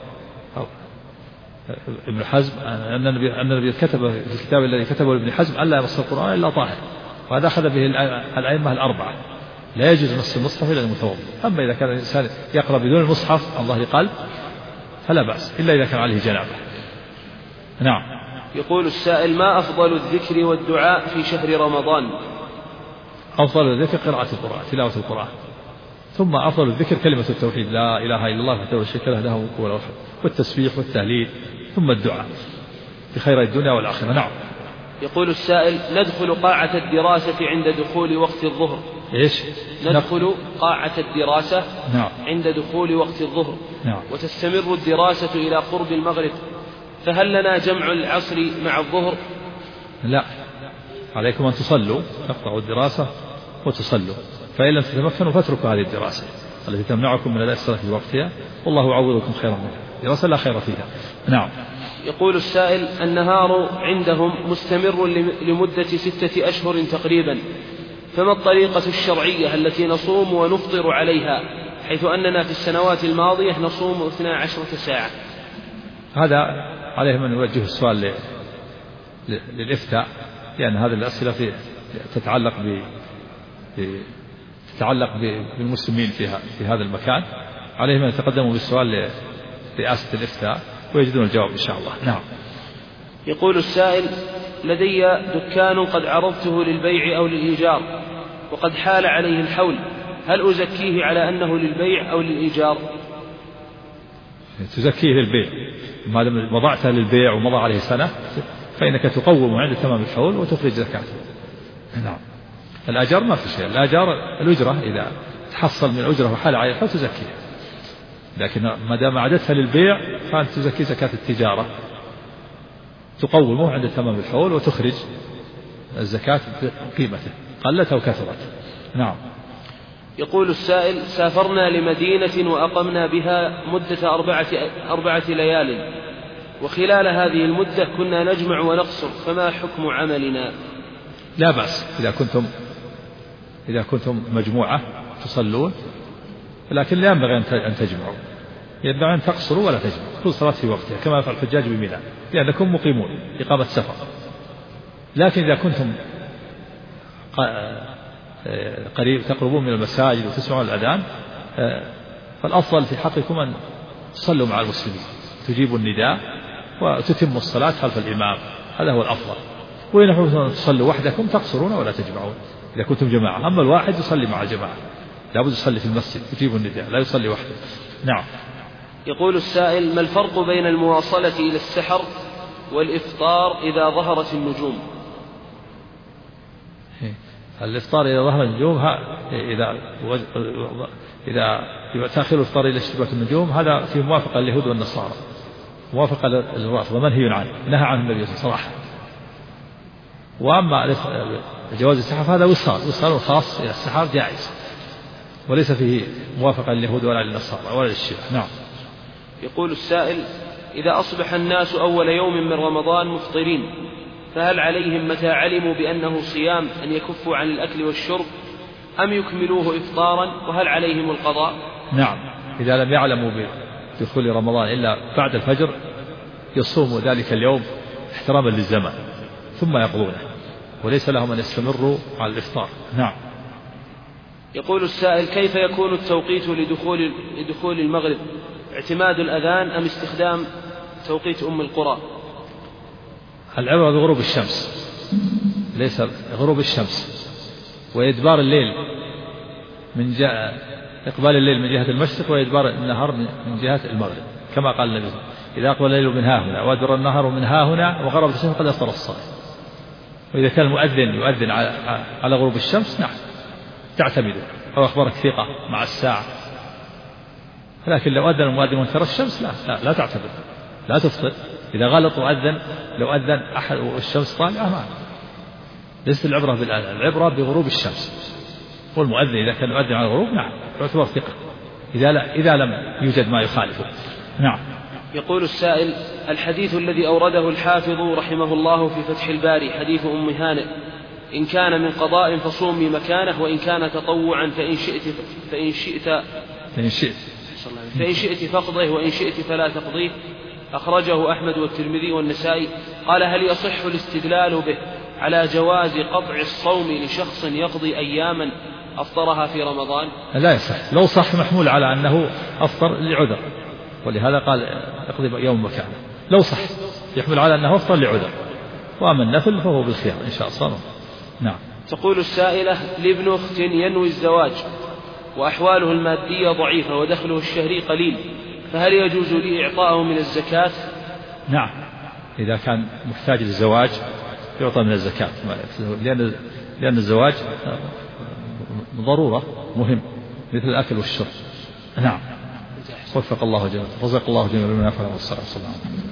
ابن حزم أن النبي كتب في الكتاب الذي كتبه ابن حزم ألا يمس القرآن إلا طاهر، وهذا أخذ به الأئمة الأربعة، لا يجوز مس المصحف إلا المتوضئ. أما إذا كان الإنسان يقرأ بدون المصحف عن ظهر قلب فلا بأس، إلا إذا كان عليه جنابة. نعم. يقول السائل ما أفضل الذكر والدعاء في شهر رمضان؟ أفضل الذكر قراءة القرآن، تلاوة القرآن، ثم أفضل الذكر كلمة التوحيد لا إله إلا الله وحده لا شريك له الملك وله الحمد، والتسبيح والتهليل، ثم الدعاء بخير الدنيا والآخرة. نعم. يقول السائل: ندخل قاعة الدراسة عند دخول وقت الظهر. إيش؟ ندخل قاعة الدراسة نعم. عند دخول وقت الظهر. نعم. وتستمر الدراسة إلى قرب المغرب، فهل لنا جمع العصر مع الظهر؟ لا، عليكم أن تصلوا، تقطعوا الدراسة وتصلوا، فإن لم تتمكنوا فاتركوا هذه الدراسة التي تمنعكم من الصلاة في وقتها، والله يعوضكم خيرا منها، دراسة لا خير فيها. نعم. يقول السائل: النهار عندهم مستمر لمدة 6 أشهر تقريبا، فما الطريقة الشرعية التي نصوم ونفطر عليها، حيث أننا في السنوات الماضية نصوم 12 ساعة؟ هذا عليهم أن يوجه السؤال للإفتاء، لأن هذه الأسئلة تتعلق بالمسلمين في هذا المكان، عليهم أن يتقدموا بالسؤال لرئاسة الإفتاء ويجدون الجواب إن شاء الله. نعم. يقول السائل: لدي دكان قد عرضته للبيع أو للإيجار وقد حال عليه الحول، هل أزكيه على أنه للبيع أو للإيجار؟ تزكيه للبيع، ما دام وضعته للبيع ومضى عليه سنة فإنك تقوم عند تمام الحول وتخرج زكاته. نعم. الأجر ما في شيء، الأجر الأجرة إذا تحصل من الأجرة وحال عليه الحول تزكيه، لكن ما دام عدتها للبيع فأنت تزكي زكاة التجارة، تقومه عند تمام الحول وتخرج الزكاة بقيمته قلت أو كثرت. نعم. يقول السائل: سافرنا لمدينة وأقمنا بها مدة 4 ليال، وخلال هذه المدة كنا نجمع ونقصر، فما حكم عملنا؟ لا بأس إذا كنتم مجموعة تصلون، لكن لا ينبغي أن تجمعوا، ينبغي أن تقصروا ولا تجمعوا، كل صلاة في وقتها كما يفعل الحجاج بمنى، لأنكم مقيمون إقامة سفر. لكن إذا كنتم قريب تقربون من المساجد وتسمعون الأذان، فالأفضل في حقكم أن تصلوا مع المسلمين، تجيبوا النداء وتتموا الصلاة خلف الإمام، هذا هو الأفضل. وإن حببتم تصلوا وحدكم تقصرون ولا تجمعون إذا كنتم جماعة، أما الواحد يصلي مع الجماعة، لابد يصلي في المسجد يجيب النداء، لا يصلي وحده. نعم. يقول السائل: ما الفرق بين المواصلة إلى السحر والإفطار إذا ظهرت النجوم؟ الإفطار إذا ظهر النجوم، إذا تأخير الإفطار إلى اشتباك النجوم هذا في موافقة لليهود والنصارى، موافقة للرافضة منهي عنه، نهى عنه النبي صلى الله عليه وسلم. وأما جواز السحر فهذا وصال خاص إلى السحر جائز، وليس فيه موافقة لليهود ولا للنصارى ولا للشيعة. نعم. يقول السائل: إذا أصبح الناس أول يوم من رمضان مفطرين، فهل عليهم متى علموا بأنه صيام أن يكفوا عن الأكل والشرب، أم يكملوه إفطارا، وهل عليهم القضاء؟ نعم، إذا لم يعلموا بدخول رمضان إلا بعد الفجر يصوموا ذلك اليوم احتراما للزمان ثم يقضونه، وليس لهم أن يستمروا على الإفطار. نعم. يقول السائل: كيف يكون التوقيت لدخول المغرب؟ اعتماد الأذان أم استخدام توقيت أم القرى؟ العبرة بغروب الشمس، ليس غروب الشمس، وإدبار الليل إقبال الليل من جهة المشرق وإدبار النهار من جهة المغرب، كما قال النبي: إذا أقبل الليل من ها هنا وأدبر النهار من ها هنا وغرب الشمس قد أفطر الصائم. وإذا كان المؤذن يؤذن على غروب الشمس، نعم تعتمده، أو أخبرك ثقة مع الساعة. لكن لو أذن المؤذن وانكر الشمس لا تعتبر، لا تفطر. إذا غلط وأذن، لو أذن أحد والشمس طالعة ما ليست العبرة بالأذان، العبرة بغروب الشمس. والمؤذن إذا كان يؤذن على الغروب نعم يعتبر ثقة إذا لم يوجد ما يخالفه. نعم. يقول السائل: الحديث الذي أورده الحافظ رحمه الله في فتح الباري، حديث أم هانئ: إن كان من قضاء فصومي مكانه، وإن كان تطوعا فإن شئت فاقضيه، وإن شئت فلا تقضيه، أخرجه أحمد والترمذي والنسائي. قال: هل يصح الاستدلال به على جواز قطع الصوم لشخص يقضي أياما أفطرها في رمضان؟ لا يصح، لو صح محمول على أنه أفطر لعذر، ولهذا قال اقضي يوم مكانه. لو صح يحمل على أنه أفطر لعذر، وأما النفل فهو بالخيار إن شاء الله. نعم. تقول السائلة: لابن أخت ينوي الزواج وأحواله المادية ضعيفة ودخله الشهري قليل، فهل يجوز لي إعطاءه من الزكاة؟ نعم، إذا كان محتاج للزواج يعطى من الزكاة، لأن الزواج ضرورة مهم مثل الأكل والشرب. نعم. وفق الله جميعا، رزق الله جميعا بما يفعل والصلاة والسلام.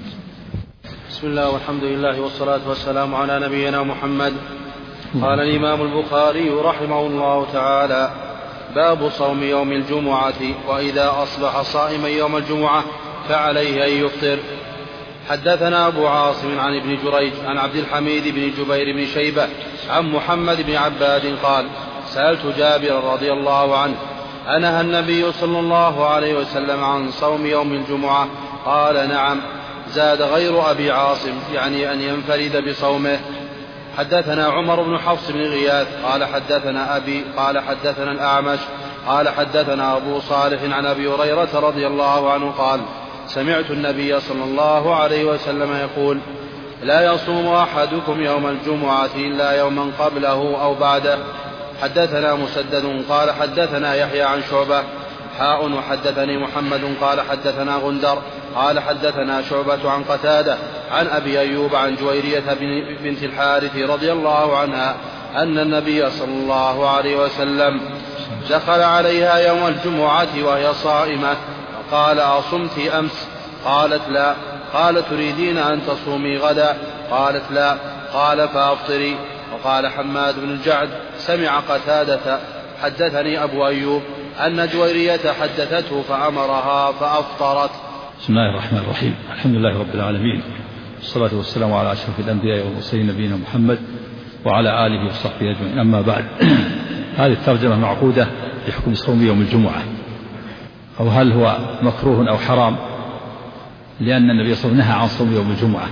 بسم الله والحمد لله والصلاة والسلام على نبينا محمد. قال الإمام البخاري رحمه الله تعالى: باب صوم يوم الجمعة، وإذا أصبح صائما يوم الجمعة فعليه أن يفطر. حدثنا أبو عاصم عن ابن جريج عن عبد الحميد بن جبير بن شيبة عن محمد بن عباد قال: سألت جابر رضي الله عنه: أنهى النبي صلى الله عليه وسلم عن صوم يوم الجمعة؟ قال: نعم. زاد غير أبي عاصم، يعني أن ينفرد بصومه. حدثنا عمر بن حفص بن غياث قال حدثنا أبي قال حدثنا الأعمش قال حدثنا أبو صالح عن أبي هريرة رضي الله عنه قال: سمعت النبي صلى الله عليه وسلم يقول: لا يصوم أحدكم يوم الجمعة إلا يوما قبله أو بعده. حدثنا مسدد قال حدثنا يحيى عن شعبة وحدثني محمد قال حدثنا غندر قال حدثنا شعبة عن قتادة عن أبي أيوب عن جويرية بنت الحارث رضي الله عنها أن النبي صلى الله عليه وسلم دخل عليها يوم الجمعة وهي صائمة قال: أصمت أمس؟ قالت: لا. قال: تريدين أن تصومي غدا؟ قالت: لا. قال: فأفطري. وقال حماد بن الجعد: سمع قتادة: حدثني أبو أيوب أن جويرية حدثته فأمرها فأفطرت. بسم الله الرحمن الرحيم. الحمد لله رب العالمين، والصلاة والسلام على أشرف الأنبياء والمرسلين نبينا محمد وعلى آله وصحبه أجمعين. أما بعد، هذه الترجمة معقودة بحكم صوم يوم الجمعة، أو هل هو مكروه أو حرام، لأن النبي صلى الله عليه وسلم نهى عن صوم يوم الجمعة،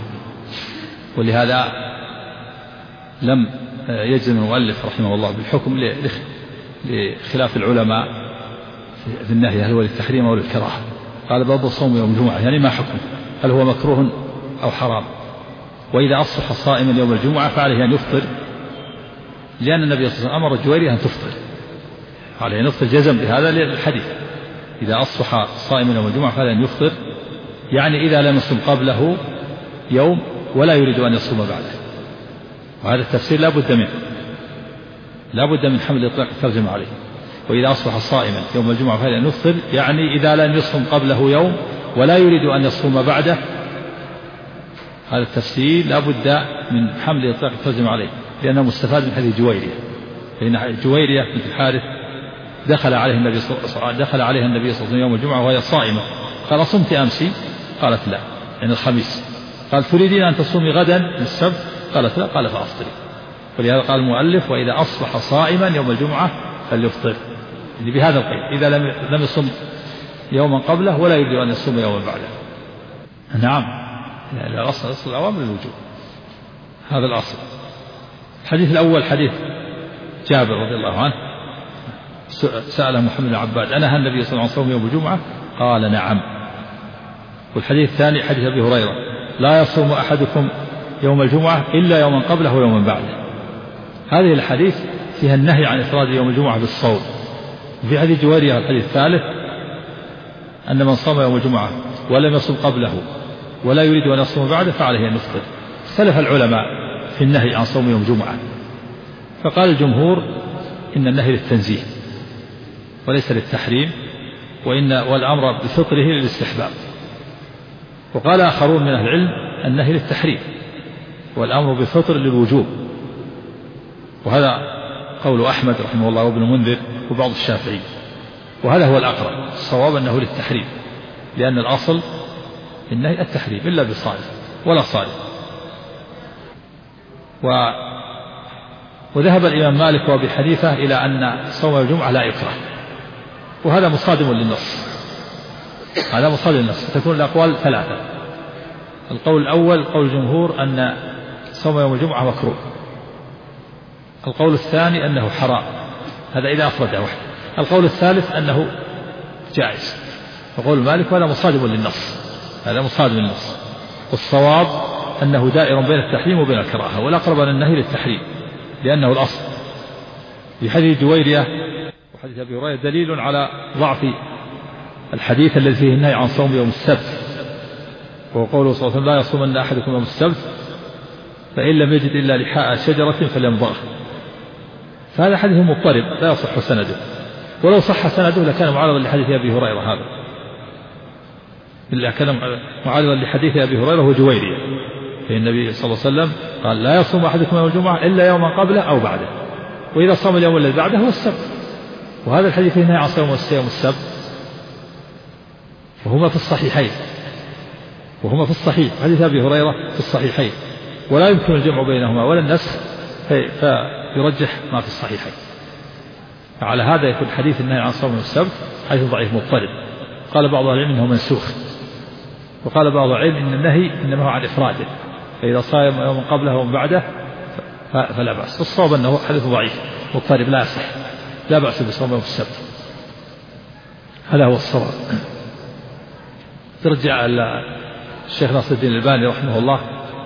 ولهذا لم يجزم المؤلف رحمه الله بالحكم لخلاف العلماء في النهي، هل هو للتحريم أو للكراهة. قال: باب صوم يوم الجمعة، يعني ما حكم، هل هو مكروه أو حرام. وإذا أصبح صائما يوم الجمعة فعليه أن يفطر، لأن النبي صلى الله عليه وسلم أمر جويرية أن تفطر، عليه أن يفطر جزم بهذا الحديث: إذا أصبح صائما يوم الجمعة فعليه أن يفطر، يعني إذا لم يصم قبله يوم ولا يريد أن يصوم بعده. وهذا التفسير لا بد من حمل إطلاق الترجمة عليه. وإذا أصبح صائما يوم الجمعة فعليه أن يفطر، يعني إذا لم يصم قبله يوم ولا يريد أن يصوم بعده. هذا التفسير لا بد من حمل إطلاق الترجمة عليه، لأنه مستفاد من حديث جويرية، فإن جويرية بنت الحارث دخل عليها النبي صلى الله عليه وسلم يوم الجمعة وهي صائمة، قال: صمت أمسي؟ قالت: لا، يعني الخميس. قال: تريدين أن تصومي غدا السبت؟ قالت: لا. قال: فأفطري. ولهذا قال المؤلف: وإذا أصبح صائما يوم الجمعة فليفطر، يعني بهذا القيد، إذا لم يصم يوما قبله ولا يريد أن يصوم يوما بعده. نعم، يعني الأصل الأوامر الوجوب، هذا الأصل. الحديث الأول حديث جابر رضي الله عنه، سأل محمد بن عباد: أنهى النبي صلى الله عليه وسلم يوم الجمعة؟ قال: نعم. والحديث الثاني حديث أبي هريرة: لا يصوم أحدكم يوم الجمعة إلا يوما قبله ويوما بعده. هذه الحديث فيها النهي عن إفراد يوم الجمعة بالصوم. وفي حديث جويرية الحديث الثالث أن من صام يوم الجمعة ولم يصم قبله ولا يريد أن يصوم بعده فعليه أن يفطر. اختلف العلماء في النهي عن صوم يوم الجمعة، فقال الجمهور إن النهي للتنزيه وليس للتحريم، والأمر بفطره للاستحباب. وقال آخرون من أهل العلم النهي للتحريم والأمر بفطر للوجوب، وهذا قول أحمد رحمه الله وابن المنذر وبعض الشافعي، وهذا هو الأقرب. الصواب أنه للتحريم، لأن الأصل النهي التحريم إلا بصائم ولا صائم. وذهب الإمام مالك وأبي حنيفة إلى أن صوم الجمعة لا يكره، وهذا مصادم للنص، هذا مصادم للنص. تكون الأقوال ثلاثة: القول الأول قول الجمهور أن صوم يوم الجمعة مكروه، القول الثاني أنه حرام، هذا إذا أفرده وحده، القول الثالث أنه جائز. وقول مالك هذا مصادم للنص، هذا مصادم للنص. والصواب أنه دائر بين التحريم وبين الكراهة، والأقرب أن النهي للتحريم لأنه الأصل. في حديث جويرية وحديث أبي هريرة دليل على ضعف الحديث الذي فيه النهي عن صوم يوم السبت، وقوله صلى الله عليه وسلم: لا يصومن أحدكم يوم السبت، فإن لم يجد إلا لحاء شجرة فليمضغه. فهذا حديث مضطرب لا يصح سنده، ولو صح سنده لكان معارضا لحديث أبي هريرة هذا، إلا كان معارضا لحديث أبي هريرة وجويرية، فالنبي صلى الله عليه وسلم قال لا يصوم أحدكم يوم الجمعة إلا يوما قبله أو بعده، وإذا صام اليوم الذي بعده هو السبت. وهذا الحديث هنا عن صوم السبت وهما في الصحيحين، وهما في الصحيح، حديث أبي هريرة في الصحيحين، ولا يمكن الجمع بينهما ولا النسخ، فيرجح ما في الصحيحين. فعلى هذا يكون حديث النهي عن صوم السبت حديث ضعيف مضطرب. قال بعض العلم انه منسوخ، وقال بعض العلم ان النهي انما هو عن افراده، فاذا صام يوم قبله ومن بعده فلا باس. الصواب انه حديث ضعيف مضطرب لا يصح، لا باس بصوم يوم السبت، هذا هو الصواب. ترجع الشيخ ناصر الدين الألباني رحمه الله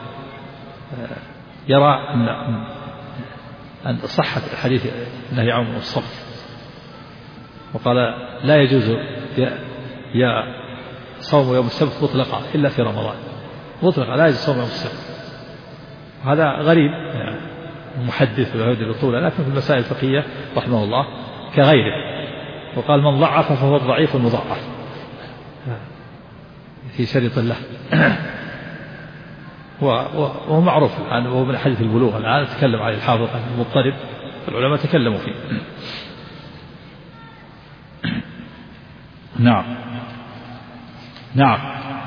يرى أن صحت حديث النهي عن الصبت، وقال لا يجوز يا صوم يوم السبت مطلقا إلا في رمضان، مطلقا لا يجوز صوم يوم السبت. هذا غريب يعني محدث ويهودي بطولة، لكن في المسائل الفقهية رحمه الله كغيره. وقال من ضعف فهو الضعيف المضاعف في شريط له. وهو معروف الآن، وهو من حديث البلوغ الآن تكلم عليه الحافظ المضطرب، العلماء تكلموا فيه. نعم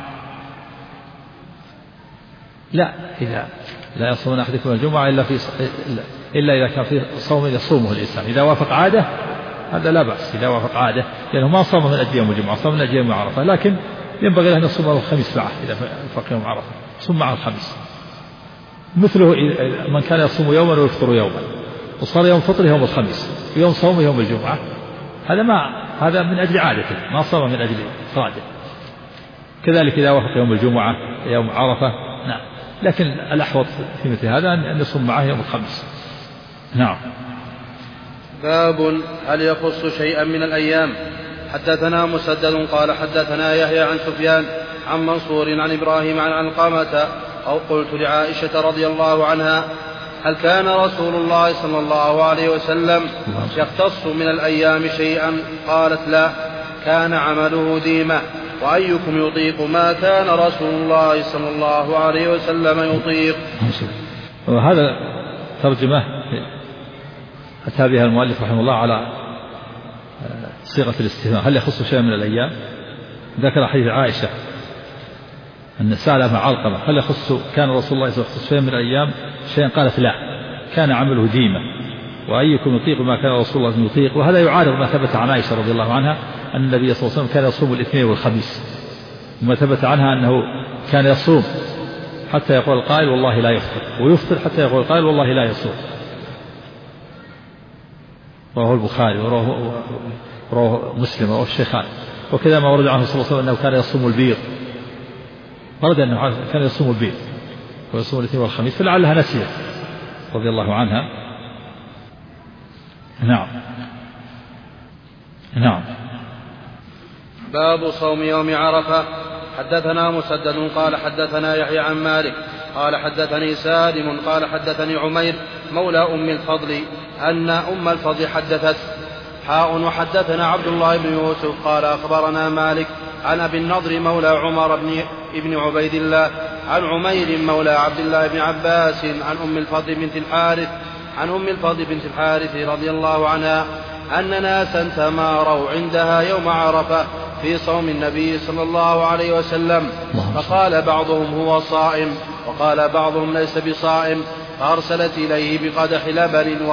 لا، إذا لا يصوم أحدكم الجمعة إلا إذا كان في صوم يصومه الإنسان، إذا وافق عادة هذا لا بأس، إذا وافق عادة، لأنه ما صام من أجل يوم الجمعة، صام من أجل يوم عرفة، لكن ينبغي له أن يصوم الخميس معه إذا وافق يوم عرفة، صوم معه الخميس. مثله من كان يصوم يوما ويفطر يوما، وصار يوم فطره يوم الخميس ويوم صومه يوم الجمعة، هذا من أجل عادته، ما صام من أجل إفراده. كذلك إذا وافق يوم الجمعة يوم عرفة نعم، لكن الأحوط في مثل هذا أن يصوم معه يوم الخميس. نعم. باب هل يخص شيئا من الأيام. حدثنا مسدد قال حدثنا يحيى عن سفيان عن منصور عن إبراهيم عن علقمة أو قلت لعائشة رضي الله عنها هل كان رسول الله صلى الله عليه وسلم يختص من الأيام شيئا؟ قالت لا، كان عمله ديمة، وأيكم يطيق ما كان رسول الله صلى الله عليه وسلم يطيق. وهذا ترجمة أتى بها المؤلف رحمه الله على صيغة الاستثناء، هل يخص شيئا من الأيام؟ ذكر حديث عائشة أن سأل مع علقمة هل يخص كان رسول الله يخص شيئا من الأيام شيئا؟ قالت لا، كان عمله ديمة، وأيكم يطيق ما كان رسول الله يطيق. وهذا يعارض ما ثبت عن عائشة رضي الله عنها أن النبي صلى الله عليه وسلم كان يصوم الاثنين والخميس، وما ثبت عنها أنه كان يصوم حتى يقول القائل والله لا يفطر، ويفطر حتى يقول القائل والله لا يصوم. رواه البخاري ورواه مسلم ورواه الشيخان. وكذا ما ورد عنه صلى الله عليه وسلم أنه كان يصوم البيض، ورد أنه كان يصوم البيض ويصوم الاثنين والخميس، فلعلها نسيت رضي الله عنها. نعم. باب صوم يوم عرفة. حدثنا مسدد قال حدثنا يحيى عن مالك قال حدثني سالم قال حدثني عمير مولى أم الفضل أن أم الفضل حدثت وحدثنا عبد الله بن يوسف قال أخبرنا مالك عن أبي النضر مولى عمر بن عبيد الله عن عمير مولى عبد الله بن عباس عن أم الفضل بنت الحارث رضي الله عنها أن ناسا تماروا عندها يوم عرفة في صوم النبي صلى الله عليه وسلم، فقال بعضهم هو صائم وقال بعضهم ليس بصائم، فأرسلت إليه بقدح لبن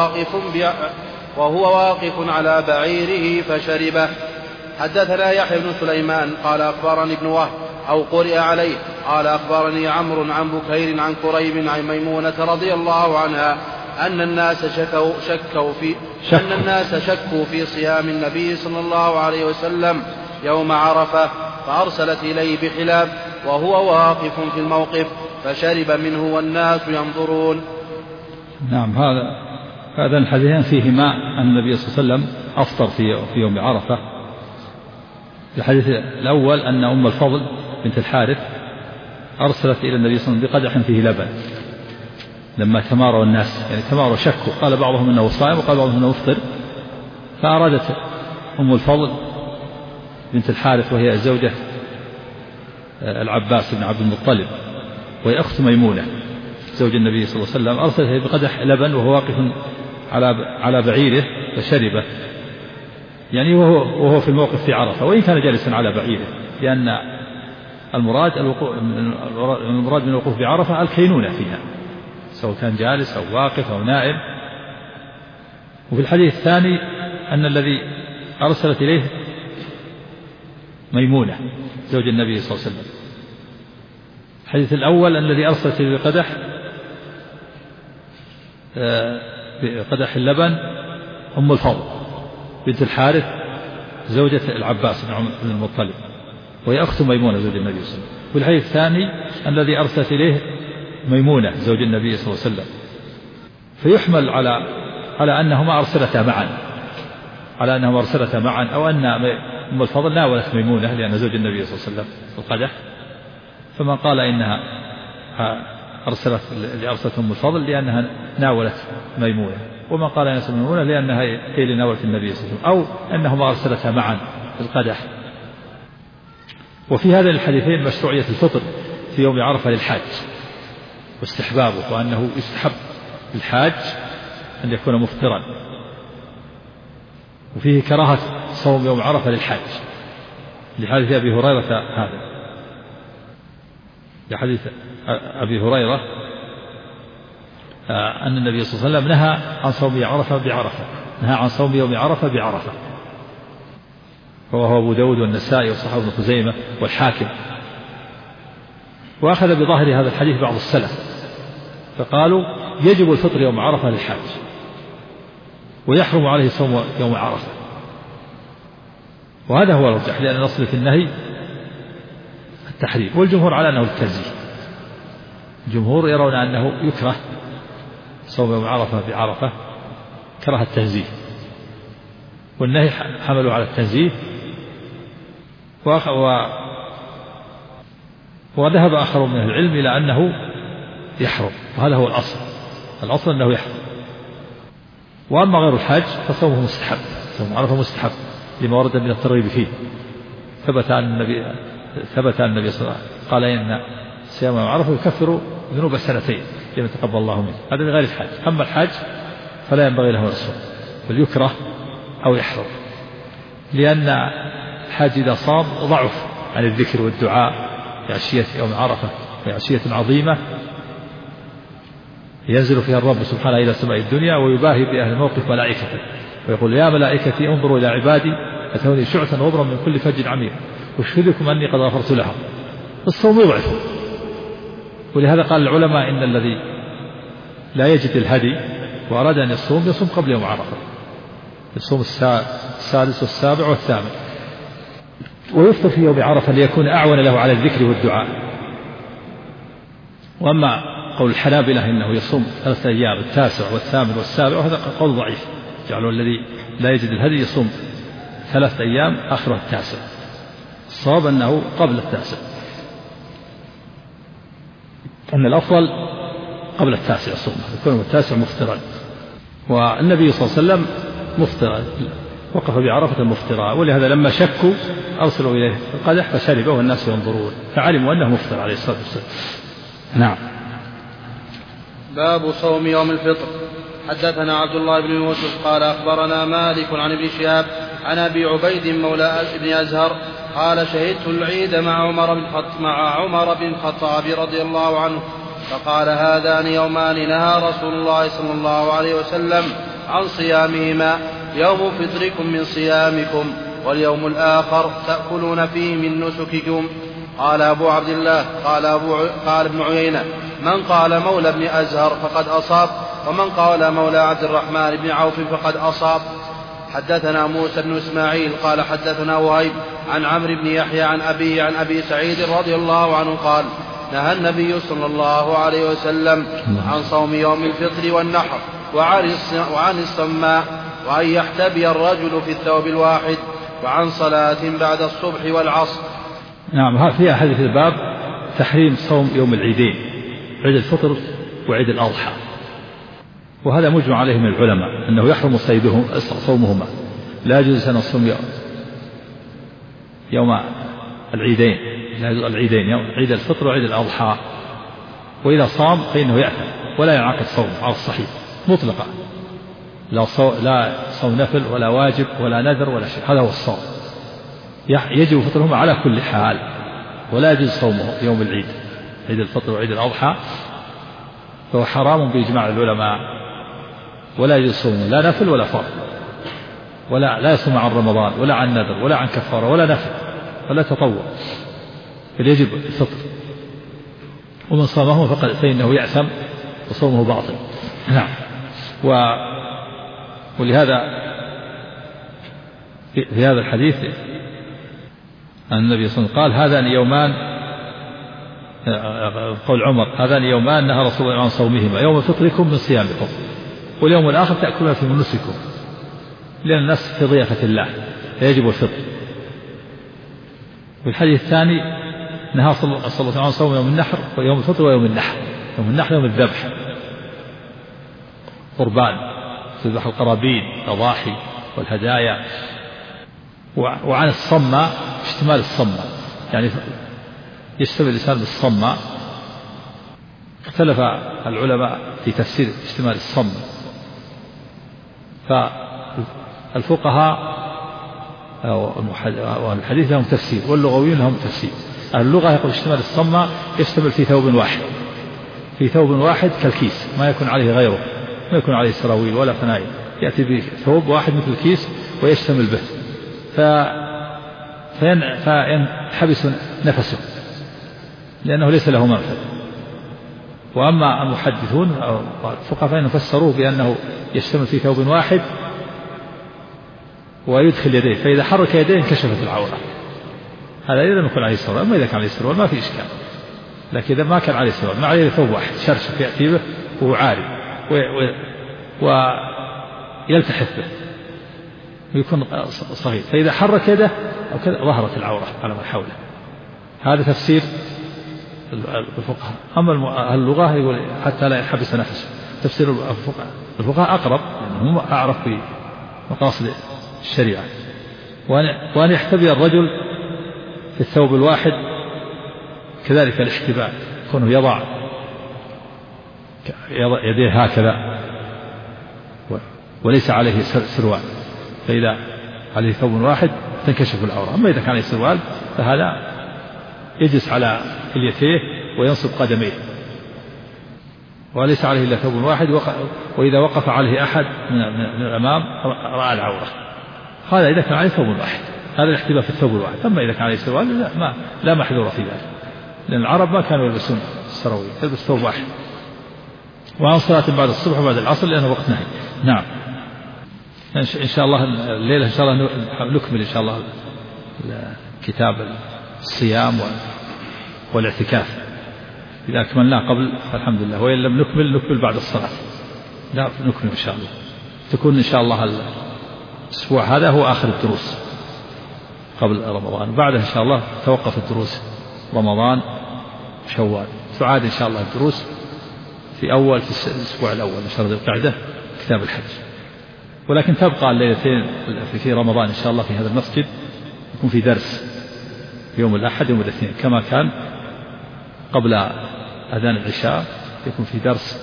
وهو واقف على بعيره فشربه. حدثنا يحيى بن سليمان قال أخبرني ابن وهب أو قرئ عليه قال أخبرني عمرو عن بكير عن كريب عن ميمونة رضي الله عنها أن الناس شكوا في صيام النبي صلى الله عليه وسلم يوم عرفة، فأرسلت إليه بحلاب وهو واقف في الموقف فشرب منه والناس ينظرون. نعم. هذا الحديثين فيهما أن النبي صلى الله عليه وسلم أفطر في يوم عرفة. الحديث الأول أن أم الفضل بنت الحارث أرسلت إلى النبي صلى الله عليه وسلم بقدح فيه لبن، لما تماروا الناس، يعني تماروا شكوا، قال بعضهم إنه صائم وقال بعضهم إنه مفطر، فأرادت أم الفضل بنت الحارث وهي زوجة العباس بن عبد المطلب وهي أخت ميمونة زوج النبي صلى الله عليه وسلم، أرسلت بقدح لبن وهو واقف على بعيره فشربه، يعني وهو في الموقف في عرفة، وإن كان جالسا على بعيره، لأن المراد من الوقوف بعرفة الكينونة فيها، سواء كان جالس أو واقف أو نائم. وفي الحديث الثاني أن الذي أرسلت إليه ميمونة زوج النبي صلى الله عليه وسلم. الحديث الأول الذي أرسلت إليه بقدح اللبن أم الفضل بنت الحارث زوجة العباس بن المطلب وهي أخت ميمونة زوج النبي صلى الله عليه وسلم. والحديث الثاني الذي أرسلت إليه ميمونة زوج النبي صلى الله عليه وسلم، فيحمل على أنهما أرسلتا معا، أو أن أم الفضل ناولت ميمونة لأن زوج النبي صلى الله عليه وسلم القدح، فمن قال إنها أرسلت أم الفضل لأنها ناولت ميمونة، ومن قال إنها ميمونة لأنها هي اللي ناولت النبي صلى الله عليه وسلم، أو أنهما أرسلتا معا القدح. وفي هذين الحديثين مشروعية الفطر في يوم عرفة للحاج واستحبابه، وأنه يستحب للحاج أن يكون مفطرا، وفيه كراهة صوم يوم عرفة للحاج لحديث أبي هريرة هذا، لحديث أبي هريرة أن النبي صلى الله عليه وسلم نهى عن صوم يوم عرفة بعرفة، رواه أبو داود والنسائي وصححه ابن خزيمة والحاكم. وأخذ بظاهر هذا الحديث بعض السلف فقالوا يجب الفطر يوم عرفة للحاج ويحرم عليه صوم يوم عرفة، وهذا هو الرجح، لأن الأصل في النهي التحريم، والجمهور على أنه التنزيه. الجمهور يرون أنه يكره صوم يوم عرفة بعرفة كره التنزيه، والنهي حملوا على التنزيه. وذهب آخر من أهل العلم إلى أنه يحرم، وهذا هو الأصل أنه يحرم. وأما غير الحاج فصومه مستحب، صوم عرفة مستحب لما ورد من الترغيب فيه. ثبت عن النبي صلى الله عليه وسلم قال إن صيام عرفة يكفر ذنوب سنتين لمن تقبل الله منه، هذا من غير الحاج. أما الحاج فلا ينبغي له الصوم، بل يكره أو يحرم، لأن الحاج إذا صام ضعف عن الذكر والدعاء في عشية يوم عرفة، في عشية عظيمة ينزل فيها الرب سبحانه إلى سماء الدنيا ويباهي بأهل الموقف ملائكته ويقول يا ملائكتي انظروا إلى عبادي أتوني شعثا غبرا من كل فج عميق أشهدكم أني قد غفرت لهم. الصوم يضعف، ولهذا قال العلماء إن الذي لا يجد الهدي وأراد أن يصوم قبل يوم عرفة، يصوم السادس والسابع والثامن، ويفطر في يوم عرفة ليكون أعون له على الذكر والدعاء. وأما قول الحنابلة إنه يصوم 3 أيام، التاسع والثامن والسابع، وهذا قول ضعيف، جعلوا الذي لا يجد الهدي يصوم 3 أيام آخر التاسع، الصواب أنه قبل التاسع، أن الأفضل قبل التاسع يصوم، يكون التاسع مفطرا. والنبي صلى الله عليه وسلم مفطرا، وقف بعرفة مفطرا، ولهذا لما شكوا أرسلوا إليه القدح فشربه والناس ينظرون فعلموا أنه مفطر عليه الصلاة والسلام. نعم. باب صوم يوم الفطر. حدثنا عبد الله بن يوسف قال أخبرنا مالك عن ابن شهاب عن أبي عبيد مولى ابن أزهر قال شهدت العيد مع عمر بن الخطاب رضي الله عنه، فقال هذان يومان نهى رسول الله صلى الله عليه وسلم عن صيامهما، يوم فطركم من صيامكم واليوم الآخر تأكلون فيه من نسككم. قال أبو عبد الله قال ابن عيينة من قال مولى ابن أزهر فقد أصاب، ومن قال مولى عبد الرحمن بن عوف فقد أصاب. حدثنا موسى بن إسماعيل قال حدثنا وهيب عن عمرو بن يحيى عن أبيه عن أبي سعيد رضي الله عنه قال نهى النبي صلى الله عليه وسلم عن صوم يوم الفطر والنحر وعن الصماء، وأن يحتبي الرجل في الثوب الواحد، وعن صلاة بعد الصبح والعصر. نعم. في حديث الباب تحريم صوم يوم العيدين، عيد الفطر وعيد الأضحى، وهذا مجمع عليه من العلماء أنه يحرم صومهما، لا يجوز أن نصوم يوم العيدين، لا يجوز العيدين، يوم عيد الفطر وعيد الأضحى، وإذا صام فإنه يأثم ولا ينعقد صومه على الصحيح مطلقا، لا صوم نفل ولا واجب ولا نذر ولا شيء، هذا هو الصوم، يجب فطرهما على كل حال، ولا يجوز صومه يوم العيد، عيد الفطر وعيد الأضحى فهو حرام بإجماع العلماء، ولا يجوز صومه لا نفل ولا فرض، لا يصوم عن رمضان ولا عن نذر ولا عن كفارة ولا نفل ولا تطوع، بل يجب الفطر، ومن صامه فإنه يأثم وصومه باطل. نعم. ولهذا في هذا الحديث أن النبي صلى الله عليه وسلم قال هذان يومان، قول عمر هذان يومان نهى رسول الله عن صومهما، يوم فطركم من صيامكم، واليوم الآخر تأكلون في نسككم، لأن الناس في ضيافة الله فيجب الفطر. والحديث الثاني نهى صلى الله عليه وسلم عن صوم يوم النحر ويوم الفطر ويوم النحر، يوم النحر يوم الذبح، قربان تذبح القرابين الأضاحي والهدايا. وعن الصمة اشتمال الصمة، يعني يشتمل الإنسان بالصمة، اختلف العلماء في تفسير اشتمال الصمة، فالفقهاء والحديث لهم تفسير واللغويين لهم تفسير. اللغة يقول اشتمال الصمة يشتمل في ثوب واحد، في ثوب واحد كالكيس، ما يكون عليه غيره، ما يكون عليه سراويل ولا فنايل، يأتي بثوب واحد مثل الكيس ويشتمل به، فينحبس نفسه لأنه ليس له منفذ. وأما المحدثون أو الفقهاء فإنهم فسروه بأنه يشتمل في ثوب واحد ويدخل يديه، فإذا حرك يديه انكشفت العورة، هذا إذا لم يكن عليه سروال. أما إذا كان عليه سروال ما في إشكال، لكن إذا ما كان عليه سروال، ما عليه ثوب واحد شرشف يأتي به وهو عاري ويلتحف به ويكون صغير، فإذا حرك يده أو كذا ظهرت العورة على من حوله. هذا تفسير الفقهاء. أما اللغة يقول حتى لا يحبس نفسه، تفسير الفقهاء أقرب لأنهم أعرف بمقاصد الشريعة. وأن يحتبي الرجل في الثوب الواحد كذلك الاحتباء، كونه يضع يديه هكذا وليس عليه سروال، فإذا عليه ثوب واحد تنكشف العورة. أما إذا كان عليه سروال فهذا يجلس على اليتيه وينصب قدميه، وليس عليه إلا ثوب واحد، وإذا وقف عليه أحد من الأمام رأى العورة. هذا إذا كان عليه ثوب واحد، هذا الاحتباء في الثوب الواحد. أما إذا كان عليه سروال لا محذور في ذلك، لأن العرب ما كانوا يلبسون السراويل، يلبس ثوب واحد. وعن صلاة بعد الصبح وبعد العصر لأنه وقت نهي. نعم. إن شاء الله الليلة إن شاء الله نكمل إن شاء الله كتاب الصيام والاعتكاف، إذا أكملناه قبل الحمد لله، وإن لم نكمل بعد الصلاة. لا نكمل إن شاء الله، تكون إن شاء الله الأسبوع هذا هو آخر الدروس قبل رمضان، بعدها إن شاء الله توقف الدروس رمضان شوال، تعاد إن شاء الله الدروس في الأسبوع الأول من شهر ذي القعدة كتاب الحج. ولكن تبقى الليلتين في رمضان إن شاء الله في هذا المسجد يكون في درس يوم الأحد يوم الاثنين، كما كان قبل أذان العشاء يكون في درس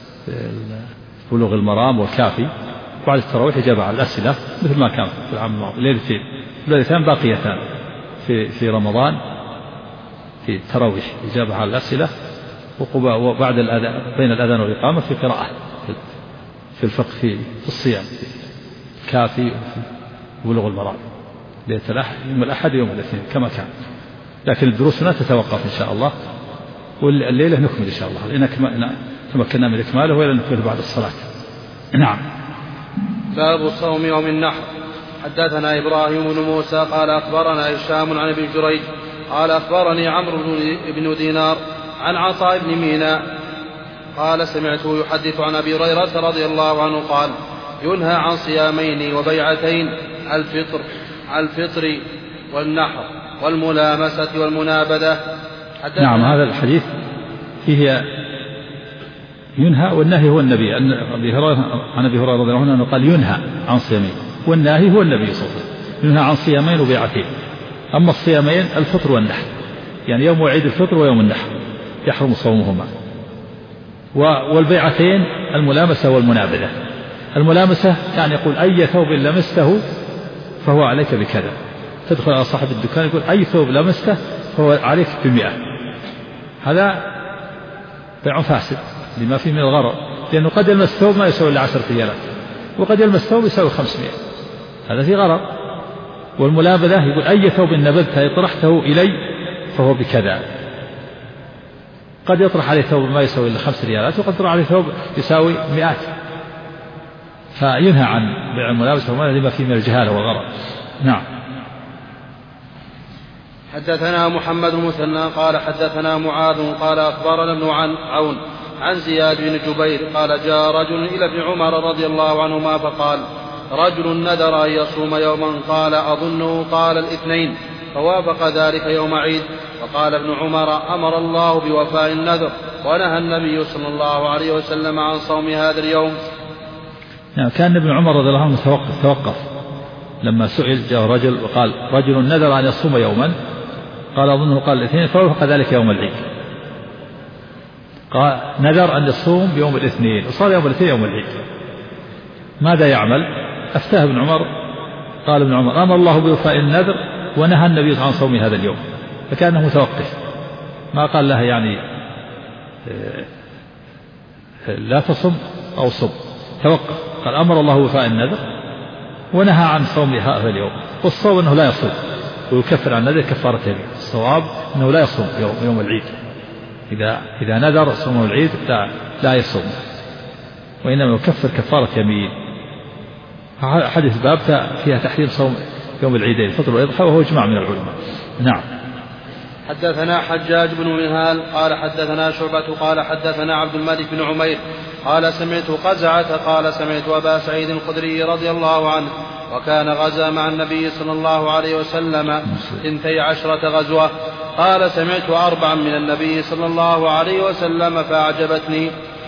بلوغ المرام والكافي، بعد التراويح إجابة على الأسئلة مثل ما كان في العام الماضي. ليلتين باقيتان في رمضان في التراويح إجابة على الأسئلة، وبعد الأذان بين الأذان والإقامة في قراءة في الفقه في الصيام كافي وبلوغ المرام ليلة يوم الأحد يوم الاثنين كما كان. لكن الدروس هنا تتوقف إن شاء الله، والليلة نكمل إن شاء الله لأن تمكنا من إكماله، وإلا نكمل بعد الصلاة. نعم. باب صوم يوم النحر. حدثنا إبراهيم بن موسى قال أخبرنا هشام عن ابن جريج قال أخبرني عمرو بن دينار عن عطاء بن ميناء قال سمعته يحدث عن أبي هريرة رضي الله عنه قال ينهى عن صيامين وبيعتين، الفطر والنحر والملامسة والمنابذة. نعم. هذا الحديث فيه ينهى والنهي هو النبي. عن أبي هريرة رضي الله عنه قال ينهى عن صيامين، والناهي هو النبي صلى الله عليه وسلم. ينهى عن صيامين وبيعتين. أما الصيامين الفطر والنحر، يعني يوم عيد الفطر ويوم النحر يحرم صومهما. والبيعتين الملامسة والمنابذة. الملامسة يعني يقول أي ثوب لمسته فهو عليك بكذا. تدخل على صاحب الدكان يقول أي ثوب لمسته فهو عليك ب100. هذا بيع فاسد لما فيه من الغرر، لأنه قد يلمس ثوب ما يسوي إلا 10 ريالات، وقد يلمس ثوب يسوي 500. هذا فيه غرر. والملابذة يقول أي ثوب نبذته طرحته إلي فهو بكذا. قد يطرح عليه ثوب ما يسوي إلا 5 ريالات، وقد يطرح عليه ثوب يساوي 100. فينهى عن بيع الملابسة وما لما فيه من الجهالة والغرر. نعم. حدثنا محمد المثنى قال حدثنا معاذ قال أخبرنا ابن عون عن زياد بن جبير قال جاء رجل إلى ابن عمر رضي الله عنهما فقال رجل نذر أن يصوم يوما قال أظنه قال الاثنين فوافق ذلك يوم عيد. فقال ابن عمر أمر الله بوفاء النذر ونهى النبي صلى الله عليه وسلم عن صوم هذا اليوم. يعني كان ابن عمر رضي الله عنه توقف لما سئل. جاء رجل وقال رجل نذر أن يصوم يوما قال أظنه قال الاثنين فوافق ذلك يوم العيد. قال نذر أن يصوم يوم الاثنين وصار يوم الاثنين يوم العيد، ماذا يعمل؟ أفتاه ابن عمر. قال ابن عمر أمر الله بوفاء النذر ونهى النبي عن صوم هذا اليوم. فكانه متوقف، ما قال لها يعني لا تصم أو صم، توقف. قال أمر الله بوفاء النذر ونهى عن صوم هذا اليوم. والصوم أنه لا يصوم ويكفر عن النذر كفارة يمين. الصواب أنه لا يصوم يوم العيد. إذا نذر صوم العيد لا يصوم، وإنما يكفر كفارة يمين. حديث باب فيها تحريم صوم يوم العيدين الفطر والإضحى، وهو إجماع من العلماء. نعم. حدثنا حجاج بن منهال قال حدثنا شعبة قال حدثنا عبد الملك بن عمير قال سمعت قزعة قال سمعت أبا سعيد الخدري رضي الله عنه وكان غزا مع النبي صلى الله عليه وسلم 12 غزوة. قال سمعت 4 من النبي صلى الله عليه وسلم فأعجبتني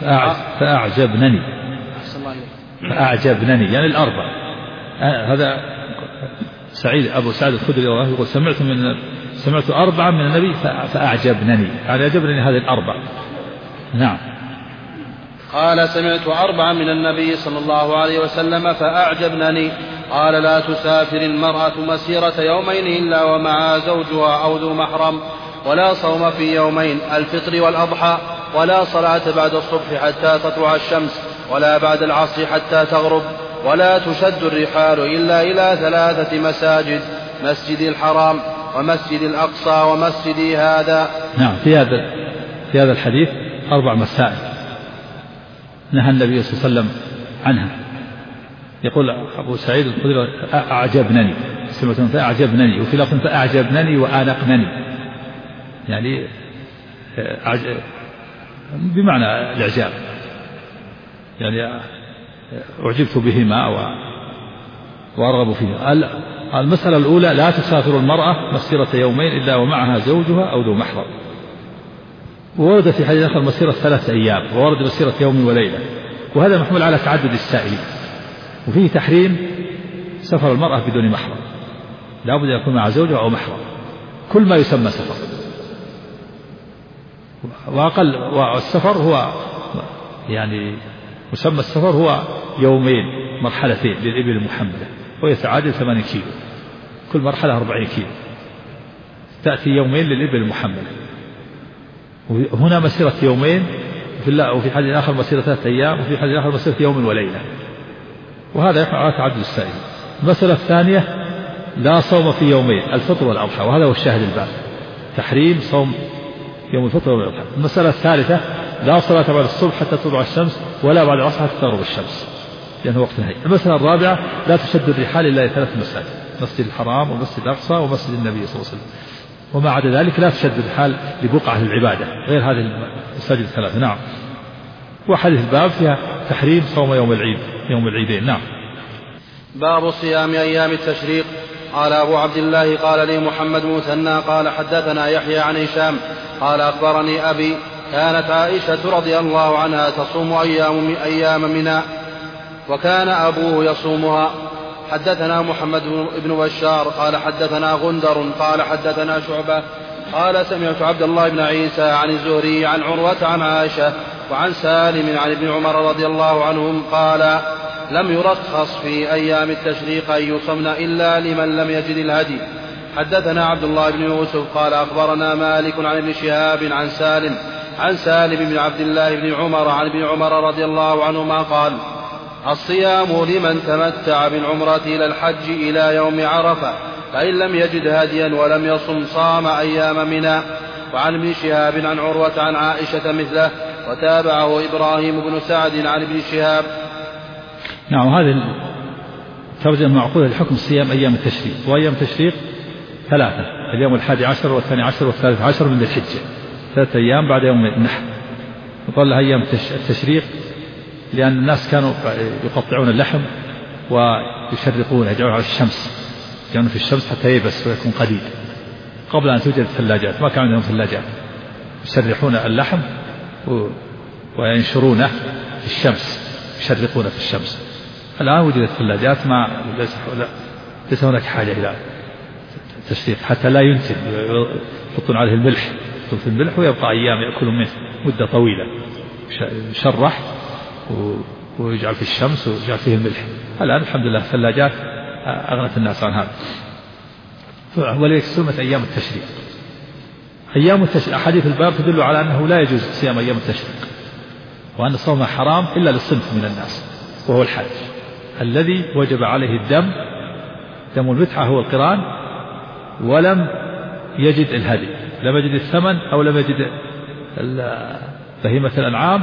فأعجبني يعني 4. هذا أبو سعيد الخدري رضي الله عنه يقول سمعت 4 من النبي فأعجبني، يعني أعجبني هذه 4. نعم. قال سمعت 4 من النبي صلى الله عليه وسلم فأعجبني. قال لا تسافر المرأة مسيرة يومين إلا ومعها زوجها أو ذو محرم، ولا صوم في يومين الفطر والأضحى، ولا صلاة بعد الصبح حتى تطلع الشمس، ولا بعد العصر حتى تغرب، ولا تشد الرحال إلا إلى 3 مساجد: مسجد الحرام ومسجد الأقصى ومسجدي هذا. نعم. في هذا الحديث 4 مسائل نهى النبي صلى الله عليه وسلم عنها. يقول أبو سعيد الخدري أعجبني، سمعتهم فأعجبني، وفي لفظ فأعجبني وآنقني، يعني بمعنى الإعجاب، يعني أعجبت بهما وأرغب فيها. المسألة الأولى لا تسافر المرأة مسيرة يومين إلا ومعها زوجها أو ذو محرم. وورد في حديث آخر مسيرة 3 أيام، وورد مسيرة يوم وليلة، وهذا محمول على تعدد السائلين. وفيه تحريم سفر المرأة بدون محرم، لا بد أن يكون مع زوجها أو محرم، كل ما يسمى سفر. والسفر هو يعني مسمى السفر هو يومين مرحلتين للإبل المحملة، ويتعادل 8 كيلو، كل مرحلة 40 كيلو، تأتي يومين للإبل المحملة. وهنا مسيرة يومين، وفي حديث آخر مسيرة 3 أيام، وفي حديث آخر مسيرة يوم وليلة، وهذا يقع على تعدد السائل. المسألة الثانية لا صوم في يومين الفطر والأضحى، وهذا هو الشاهد الباب، تحريم صوم يوم الفطر والأضحى. المسألة الثالثة لا صلاة بعد الصبح حتى تطلع الشمس، ولا بعد العصر حتى تغرب الشمس، لأنه وقت نهي. المسألة الرابعة لا تشد الرحال إلا 3 مساجد: مسجد الحرام ومسجد الأقصى ومسجد النبي صلى الله عليه وسلم، وما عدا ذلك لا تشد الرحال لبقعة العبادة غير هذه المساجد 3. نعم. وحديث الباب فيها تحريم صوم يوم العيدين. نعم. باب صيام أيام التشريق. قال أبو عبد الله قال لي محمد مثنى قال حدثنا يحيى عن هشام قال أخبرني أبي كانت عائشة رضي الله عنها تصوم أيام منى وكان أبوه يصومها. حدثنا محمد بن بشار قال حدثنا غندر قال حدثنا شعبة قال سمعت عبد الله بن عيسى عن الزهري عن عروة عن عائشة وعن سالم عن ابن عمر رضي الله عنهم قال لم يرخص في أيام التشريق أن يصمن إلا لمن لم يجد الهدي. حدثنا عبد الله بن يوسف قال أخبرنا مالك عن ابن شهاب عن سالم بن عبد الله بن عمر عن ابن عمر رضي الله عنهما قال الصيام لمن تمتع بالعمرة إلى الحج إلى يوم عرفة فإن لم يجد هديا ولم يصم صام أيام منى. وعن ابن شهاب عن عروة عن عائشة مثله وتابعه إبراهيم بن سعد عن ابن شهاب. نعم هذه الترجمة معقولة لحكم صيام أيام التشريق. وأيام التشريق 3 اليوم 11 والثاني عشر والثالث عشر من ذي الحجة 3 أيام بعد يوم النحر. يقال لها أيام التشريق لأن الناس كانوا يقطعون اللحم ويشرقون يجعلون على الشمس يجعلون في الشمس حتى يبس ويكون قديد قبل أن توجد الثلاجات. ما كان عندهم ثلاجات يشرحون اللحم وينشرونه في الشمس يشرقونه في الشمس. الآن وجدت ثلاجات ما ليس هناك حاجة إلى التشريق حتى لا ينتن يحطون عليه الملح يحطون في الملح ويبقى أيام يأكلون منه مدة طويلة يشرح ويجعل في الشمس ويجعل فيه الملح. الآن الحمد لله الثلاجات أغنت الناس عن هذا. ولذلك سمت أيام التشريق. أيام التشريق أحاديث الباب تدل على أنه لا يجوز صيام أيام التشريق وأن صومها حرام إلا للصنف من الناس وهو الحج الذي وجب عليه الدم دم المتعة هو القران ولم يجد الهدي لم يجد الثمن أو لم يجد بهيمة الأنعام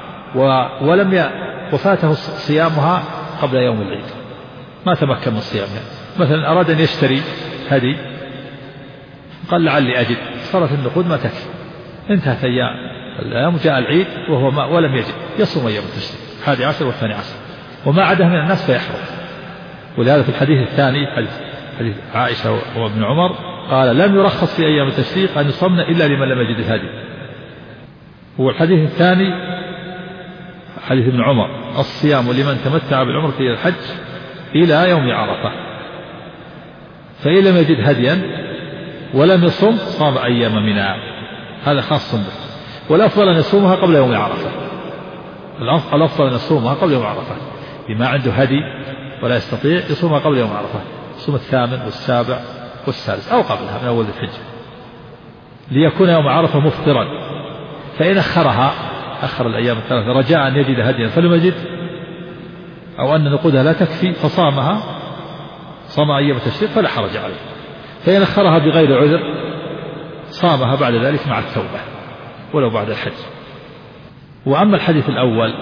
وفاته صيامها قبل يوم العيد ما تمكن من صيامها. مثلا أراد أن يشتري هدي قال لعلي أجد صارت النقود ما تكفي انتهت أيام جاء العيد وهو ولم يجد يصوم أيام التشريق 11 والثاني عشر وما عدا من الناس فيحرم. ولهذا في الحديث الثاني حديث عائشة وابن عمر قال لم يرخص في أيام التشريق أن يصمن إلا لمن لم يجد الهدي. هو الحديث الثاني حديث ابن عمر الصيام لمن تمتع بالعمرة إلى الحج إلى يوم عرفة فإن لم يجد هديا ولم يصم صام أيام منى. هذا خاص به. والأفضل أن يصومها قبل يوم عرفة. الأفضل أن يصومها قبل يوم عرفة بما عنده هدي ولا يستطيع يصومها قبل يوم عرفة يصوم 8 والسابع والسادس أو قبلها من أول الحج ليكون يوم عرفة مفطرا. فإن أخر الأيام 3 رجاء أن يجد هديا فلم يجد أو أن نقودها لا تكفي صام أيام التشريق فلا حرج عليه. فإن أخرها بغير عذر صامها بعد ذلك مع التوبة ولو بعد الحج. وأما الحديث الأول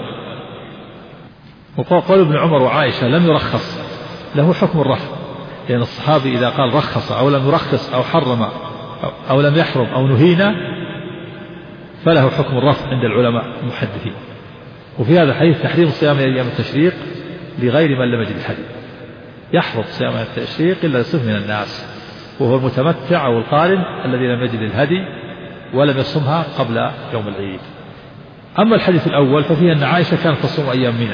وقال ابن عمر وعائشة لم يرخص له حكم الرفع لأن الصحابي إذا قال رخص أو لم يرخص أو حرم أو لم يحرم أو نهينا فله حكم الرفع عند العلماء المحدثين. وفي هذا الحديث تحريم صيام أيام التشريق لغير من لم يجد الحديث. يحرم صيام التشريق إلا لصنف من الناس وهو المتمتع أو القارن الذي لم يجد الهدي ولم يصمها قبل يوم العيد. أما الحديث الأول ففيه أن عائشة كانت تصوم أيام منى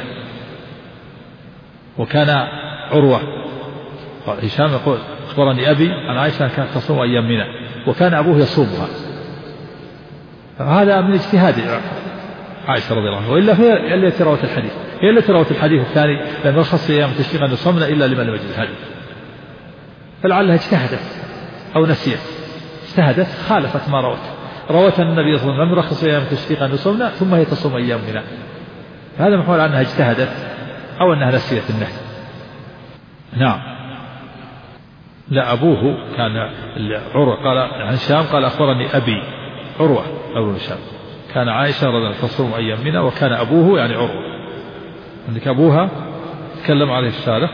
وكان عروة هشام يقول أخبرني أبي عن عائشة كانت تصوم أيام منى وكان أبوه يصومها. هذا من اجتهاد عائشة رضي الله عنها وإلا هي التي روت الحديث هي التي روت الحديث الثاني لم يرخص في أيام التشريق أن يصمنا إلا لمن لم يجد الهدي. فلعلها اجتهدت أو نسيت اجتهدت خالفت ما روت أن النبي صلى الله عليه وسلم لم يرخص في أيام التشريق أن يصمنا ثم هي تصوم أيام منى. هذا محول عنها اجتهدت أو أنها نسيت النهي. نعم لا أبوه كان عروة قال عن هشام قال أخبرني أبي عروة أبو هشام كان عائشة رضي الله عنها تصوم أيام منى وكان أبوه يعني عروة. عندك أبوها تكلم عليه الشارح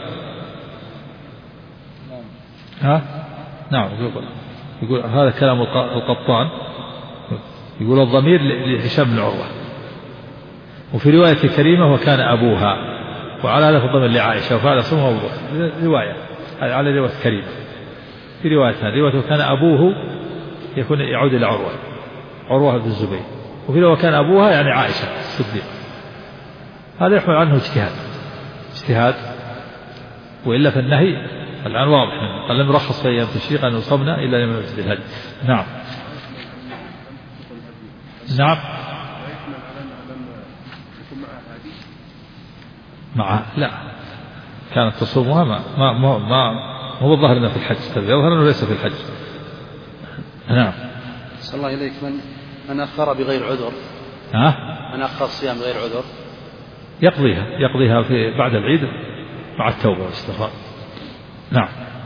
نعم يقول هذا كلام القطان يقول الضمير لهشام بن عروة. وفي رواية كريمة وكان أبوها وعلى هذا الضمير لعائشة وفعل اسمه أبوه رواية على رواية كريمة. في رواية هذه رواية وكان أبوه يكون يعود إلى عروة بن الزبير وفي لو كان أبوها يعني عائشة الصديق. هذا يحمل عنه اجتهاد، وإلا فالنهي الآن واضح، قال لم يرخص في أيام التشريق أن يصبنا إلا يوم المسجد الهدي. نعم نعم لا كانت تصومها ما هو الظاهر أنه في الحج، يظهر أنه ليس في الحج. نعم. صلى الله إليك من أخر بغير عذر، من أخر الصيام بغير عذر يقضيها في بعد العيد مع التوبة والاستغفار. نعم.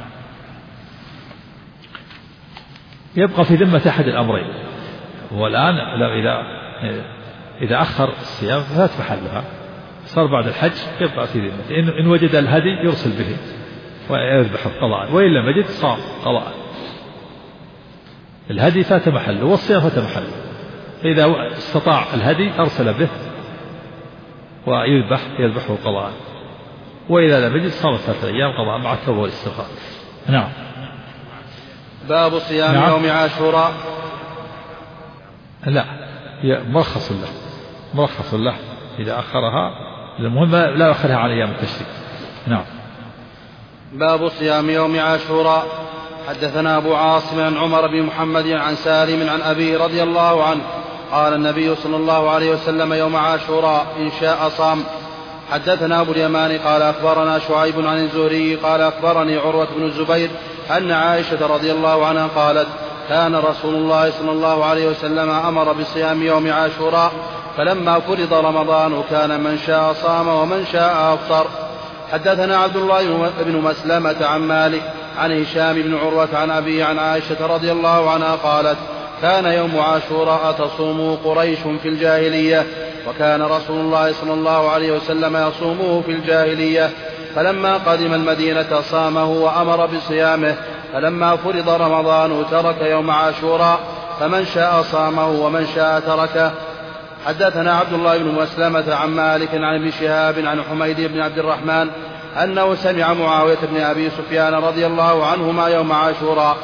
يبقى في ذمة أحد الأمرين، والآن إذا أخر الصيام فات محلها، صار بعد الحج يبقى في ذمته. إن وجد الهدي يرسل به ويذبح قضاء، وإن لم يجد صام قضاء. الهدي فات محله والصيام فات محله، فإذا استطاع الهدي أرسل به ويذبحه قضاء، وإذا لم يجد صام 3 أيام قضاء مع التوبة والاستغفار. نعم. باب صيام يوم عاشوراء. لا مرخص له إذا أخرها، المهم لا يأخرها على أيام التشريق. نعم. باب صيام يوم عاشوراء. حدثنا أبو عاصم عن عمر بن محمد عن سالم عن أبيه رضي الله عنه قال النبي صلى الله عليه وسلم يوم عاشوراء إن شاء صام. حدثنا أبو اليمان قال أخبرنا شعيب عن الزهري قال أخبرني عروة بن الزبير أن عائشة رضي الله عنها قالت كان رسول الله صلى الله عليه وسلم أمر بصيام يوم عاشوراء، فلما فرض رمضان كان من شاء صام ومن شاء أفطر. حدثنا عبد الله بن مسلمة عن مالك عن هشام بن عروة عن أبي عن عائشة رضي الله عنها قالت كان يوم عاشوراء تصومه قريش في الجاهلية، وكان رسول الله صلى الله عليه وسلم يصومه في الجاهلية، فلما قدم المدينة صامه وأمر بصيامه، فلما فرض رمضان ترك يوم عاشوراء، فمن شاء صامه ومن شاء تركه. حدثنا عبد الله بن مسلمة عن مالك عن ابن شهاب عن حميد بن عبد الرحمن أنه سمع معاوية بن أبي سفيان رضي الله عنهما يوم عاشوراء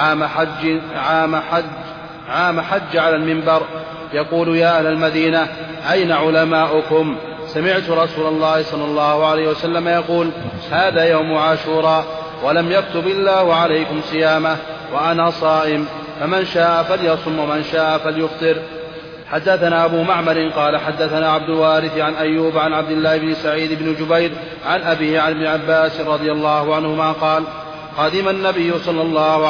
عام حج على المنبر يقول يا أهل المدينة أين علماؤكم؟ سمعت رسول الله صلى الله عليه وسلم يقول هذا يوم عاشوراء ولم يكتب الله عليكم صيامه وأنا صائم، فمن شاء فليصم ومن شاء فليفطر. حدثنا أبو معمر قال حدثنا عبد الوارث عن أيوب عن عبد الله بن سعيد بن جبير عن أبيه عن ابن عباس رضي الله عنهما قال قدم النبي صلى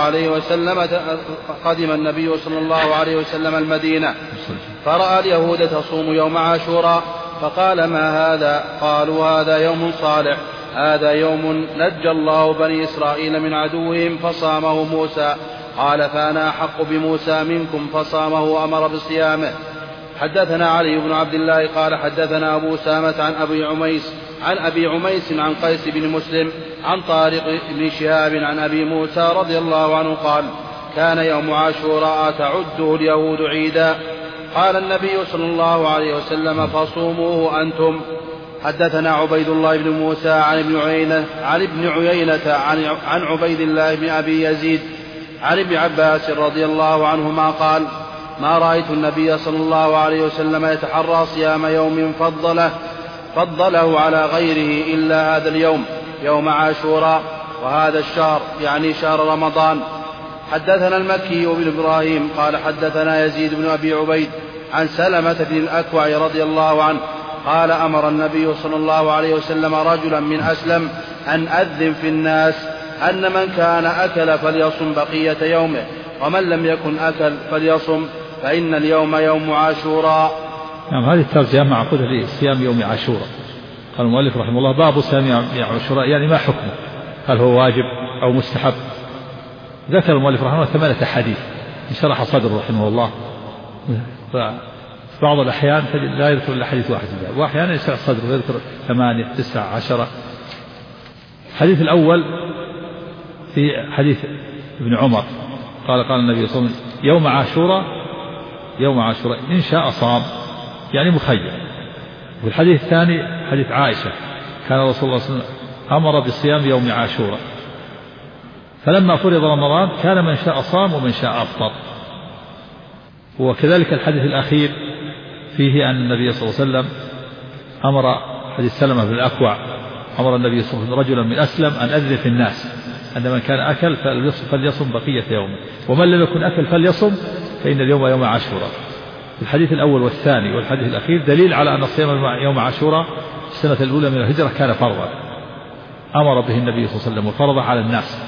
الله عليه وسلم المدينة فرأى اليهود تصوم يوم عاشوراء، فقال ما هذا؟ قالوا هذا يوم صالح، هذا يوم نجى الله بني إسرائيل من عدوهم فصامه موسى. قال فأنا أحق بموسى منكم فصامه وأمر بصيامه. حدثنا علي بن عبد الله قال حدثنا أبو سامة عن أبي عميس عن قيس بن مسلم عن طارق بن شهاب عن أبي موسى رضي الله عنه قال كان يوم عاشوراء تعده اليهود عيدا. قال النبي صلى الله عليه وسلم فصوموه أنتم. حدثنا عبيد الله بن موسى عن ابن عيينة عن عبيد الله بن أبي يزيد عن ابن عباس رضي الله عنهما قال ما رأيت النبي صلى الله عليه وسلم يتحرى صيام يوم فضله على غيره إلا هذا اليوم يوم عاشوراء، وهذا الشهر يعني شهر رمضان. حدثنا المكي بن إبراهيم قال حدثنا يزيد بن أبي عبيد عن سلمة بن الأكوع رضي الله عنه قال أمر النبي صلى الله عليه وسلم رجلا من أسلم أن أذن في الناس أن من كان أكل فليصم بقية يومه، ومن لم يكن أكل فليصم، فإن اليوم يوم عاشوراء. نعم. هذه الترجمة معقودة لصيام يوم عاشوراء. قال المؤلف رحمه الله باب صيام يوم عاشوراء، يعني ما حكمه؟ هل هو واجب أو مستحب؟ ذكر المؤلف رحمه الله 8 أحاديث شرح صدره رحمه الله، بعض الأحيان لا يذكر إلا حديث واحد، وأحيانا يشرح صدره ويذكر 8 9 10. الحديث الأول في حديث ابن عمر قال النبي صلى الله عليه وسلم يوم عاشوراء إن شاء صام، يعني مخير. والحديث الثاني حديث عائشة كان رسول الله صلى الله عليه وسلم أمر بصيام يوم عاشوراء، فلما فرض رمضان كان من شاء صام ومن شاء أفطر. وكذلك الحديث الأخير فيه أن النبي صلى الله عليه وسلم أمر حديث سلمة بن الأكوع أمر النبي صلى الله عليه وسلم رجلا من أسلم أن أذن في الناس أن من كان أكل فليصم بقية يومه ومن لم يكن أكل فليصم فإن اليوم يوم عاشوراء. الحديث الأول والثاني والحديث الأخير دليل على أن الصيام يوم عاشوراء في السنة الأولى من الهجرة كان فرضا أمر به النبي صلى الله عليه وسلم وفرضه على الناس.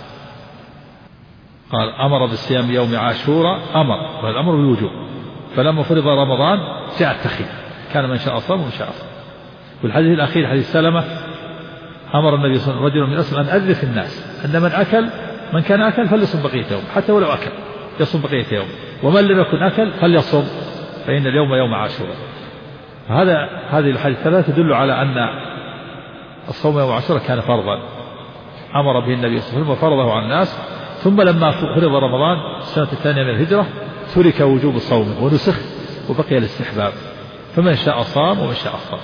قال أمر بالصيام يوم عاشوراء والأمر بالوجوب. فلما فرض رمضان جاء التخيير كان من شاء صام ومن شاء صام. والحديث الأخير حديث سلمة أمر النبي صلى الله عليه وسلم رجل من أسلم أن أذن في الناس أن من كان أكل فليصم بقية يوم حتى ولو أكل يصم بقية يوم ومن لم يكن أكل فليصم فإن اليوم يوم عاشوراء. هذه الحديث الثلاثة تدل على أن الصوم يوم عاشوراء كان فرضا أمر به النبي صلى الله عليه وسلم وفرضه على الناس. ثم لما فرض رمضان السنة الثانية من الهجرة ترك وجوب الصوم ونسخ وبقي الاستحباب فمن شاء صام ومن شاء أفطر.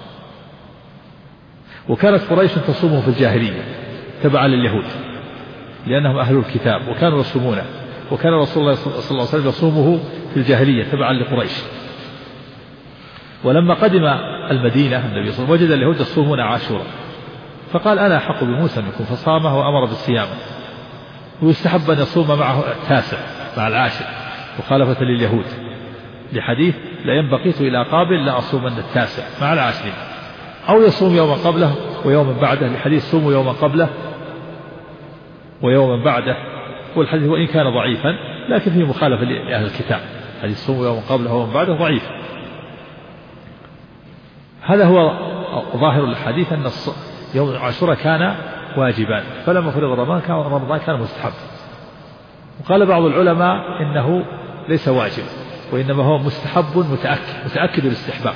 وكانت قريش تصومه في الجاهلية تبعا لليهود لأنهم أهل الكتاب وكانوا يصومونه وكان رسول الله صلى الله عليه وسلم يصومه في الجاهلية تبعا لقريش. ولما قدم المدينة النبي صلى الله عليه وسلم وجد اليهود يصومون عاشوراء فقال أنا أحق بموسى منكم فصامه وأمر بالصيام. ويستحب أن يصوم معه التاسع مع العاشر مخالفة لليهود لحديث لئن بقيت إلى قابل لا أصومن التاسع مع العاشرين أو يصوم يوما قبله ويوما بعده لحديث صوموا يوما قبله ويوما بعده. والحديث وإن كان ضعيفا لكن فيه مخالفة لأهل الكتاب حديث صوموا يوما قبله ويوما بعده ضعيف. هذا هو ظاهر الحديث أن يوم عاشوراء كان واجبا فلما فرض رمضان كان مستحب. وقال بعض العلماء إنه ليس واجب وإنما هو مستحب متأكد الاستحباب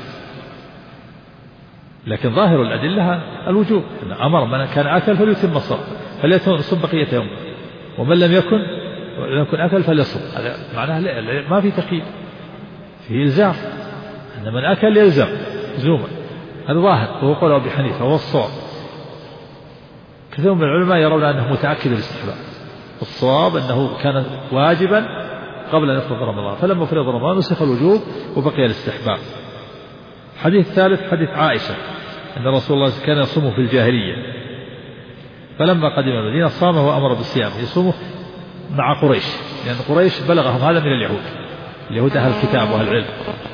لكن ظاهر الأدلة الوجوب إن أمر من كان أكل فليتم الصوم فليصم بقية يوم ومن لم يكن أكل فليصم. هذا معناه ما في تقييد فيه إلزام أن من أكل يلزم لزوما. هذا ظاهر وهو قول أبي حنيفة وهو الصواب. كثير من العلماء يرون أنه متأكد الاستحباب الصواب أنه كان واجبا قبل أن يفرض رمضان فلما فرض رمضان نسخ الوجوب وبقي الاستحباب. الحديث الثالث حديث عائشة أن رسول الله كان يصوم في الجاهلية فلما قدم المدينة صامه وأمر بالصيام يصومه مع قريش لأن قريش بلغهم هذا من اليهود أهل الكتاب وأهل العلم.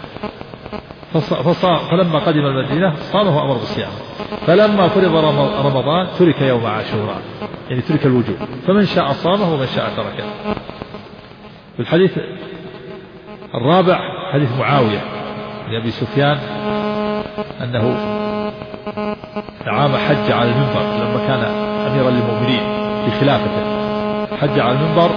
فلما قدم المدينة صامه وأمر بالصيام. فلما فرض رمضان ترك يوم عاشوراء يعني ترك الوجوب فمن شاء صامه ومن شاء تركه. الحديث الرابع حديث معاوية لأبي سفيان أنه عام حج على المنبر لما كان أميرا للمؤمنين في خلافته حج على المنبر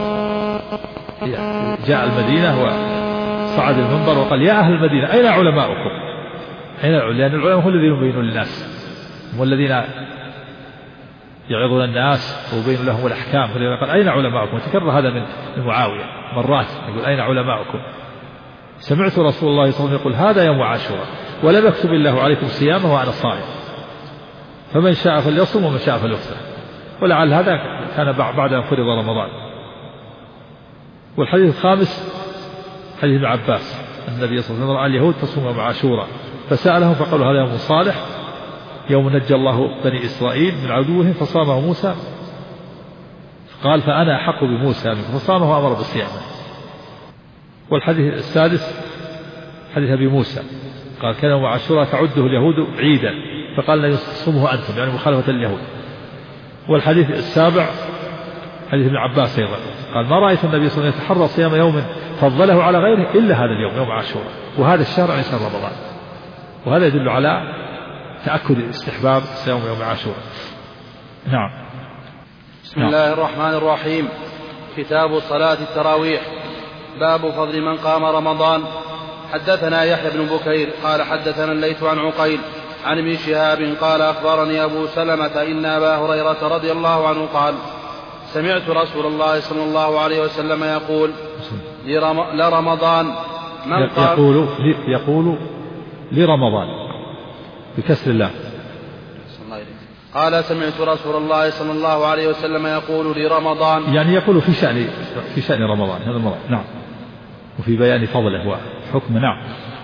جاء المدينة وصعد المنبر وقال يا أهل المدينة أين علماؤكم لأن العلماء هم الذين يبينون للناس هم الذين يعظون الناس ويبين لهم الأحكام قال أين علماؤكم وتكرر هذا من معاوية مرات يقول أين علماؤكم سمعت رسول الله صلى الله عليه وسلم يقول هذا يوم عاشوراء ولم يكتب الله عليكم صيامه وأنا صائم فمن شاء فليصم ومن شاء فليفطر. ولعل هذا كان بعد أن فرض رمضان. والحديث الخامس حديث ابن عباس النبي صلى الله عليه وسلم رأى اليهود تصوم يوم عاشوراء فسألهم فقالوا هذا يوم صالح يوم نجى الله بني إسرائيل من عدوهم فصامه موسى قال فأنا أحق بموسى فصامه وأمر بالصيام. والحديث السادس حديث أبي موسى قال كان يوم عاشوراء تعده اليهود عيدا فقال لا تصومه أنتم يعني مخالفة لليهود. والحديث السابع حديث ابن عباس أيضا قال ما رأيت النبي صلى الله عليه وسلم يتحرى صيام يوم فضله على غيره إلا هذا اليوم يوم عاشوراء وهذا الشهر عن شهر رمضان. وهذا يدل على تأكد استحباب صيام يوم عاشوراء. نعم. بسم الله الرحمن الرحيم. كتاب صلاة التراويح. باب فضل من قام رمضان. حدثنا يحيى بن بكير قال حدثنا الليث عن عقيل عن ابن شهاب قال أخبرني أبو سلمة إن أبا هريرة رضي الله عنه قال سمعت رسول الله صلى الله عليه وسلم يقول لرمضان من قام يقول لرمضان بكسر الله. قال سمعت رسول الله صلى الله عليه وسلم يقول لرمضان يعني يقول في شأن رمضان هذا المرض. نعم. وفي بيان فضله وحكمه. نعم.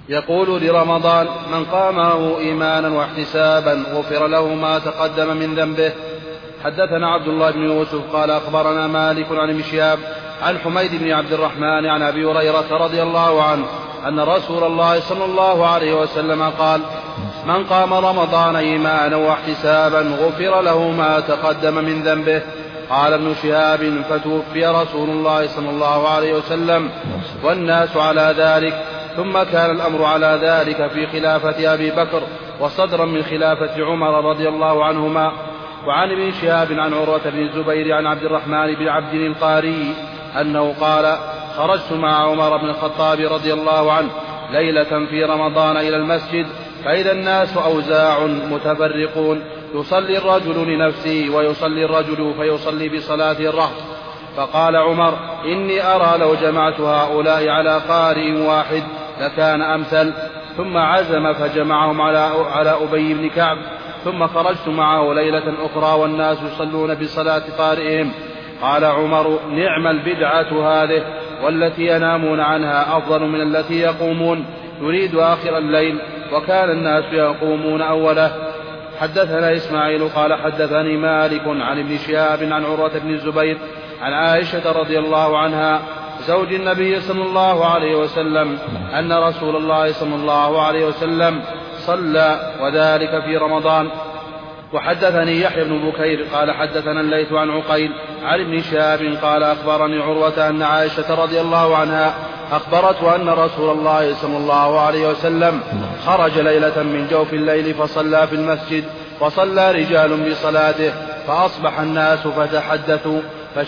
يقول لرمضان: من قامه إيمانا واحتسابا غفر له ما تقدم من ذنبه. حدثنا عبد الله بن يوسف قال أخبرنا مالك عن ابن شهاب عن حميد بن عبد الرحمن عن أبي هريرة رضي الله عنه أن رسول الله صلى الله عليه وسلم قال: من قام رمضان إيمانا واحتسابا غفر له ما تقدم من ذنبه. قال ابن شهاب: فتوفي رسول الله صلى الله عليه وسلم والناس على ذلك، ثم كان الأمر على ذلك في خلافة أبي بكر وصدرا من خلافة عمر رضي الله عنهما. وعن ابن شهاب عن عروة بن الزبير عن عبد الرحمن بن عبد القاري أنه قال: خرجت مع عمر بن الخطاب رضي الله عنه ليلة في رمضان إلى المسجد، فإذا الناس أوزاع متفرقون، يصلي الرجل لنفسه ويصلي الرجل فيصلي بصلاة الرهط. فقال عمر: إني أرى لو جمعت هؤلاء على قارئ واحد لكان أمثل. ثم عزم فجمعهم على أبي بن كعب، ثم خرجت معه ليلة أخرى والناس يصلون بصلاة قارئهم. قال عمر: نعم البدعة هذه، والتي ينامون عنها أفضل من التي يقومون، يريد آخر الليل، وكان الناس يقومون أوله. حدثنا إسماعيل قال حدثني مالك عن ابن شهاب عن عروة بن الزبير عن عائشة رضي الله عنها زوج النبي صلى الله عليه وسلم أن رسول الله صلى الله عليه وسلم صلى وذلك في رمضان. وحدثني يحيى بن بكير قال حدثنا الليث عن عقيل عن ابن شهاب قال أخبرني عروة أن عائشة رضي الله عنها أخبرته أن رسول الله صلى الله عليه وسلم خرج ليلة من جوف الليل فصلى في المسجد، وصلى رجال بصلاته، فأصبح الناس فتحدثوا،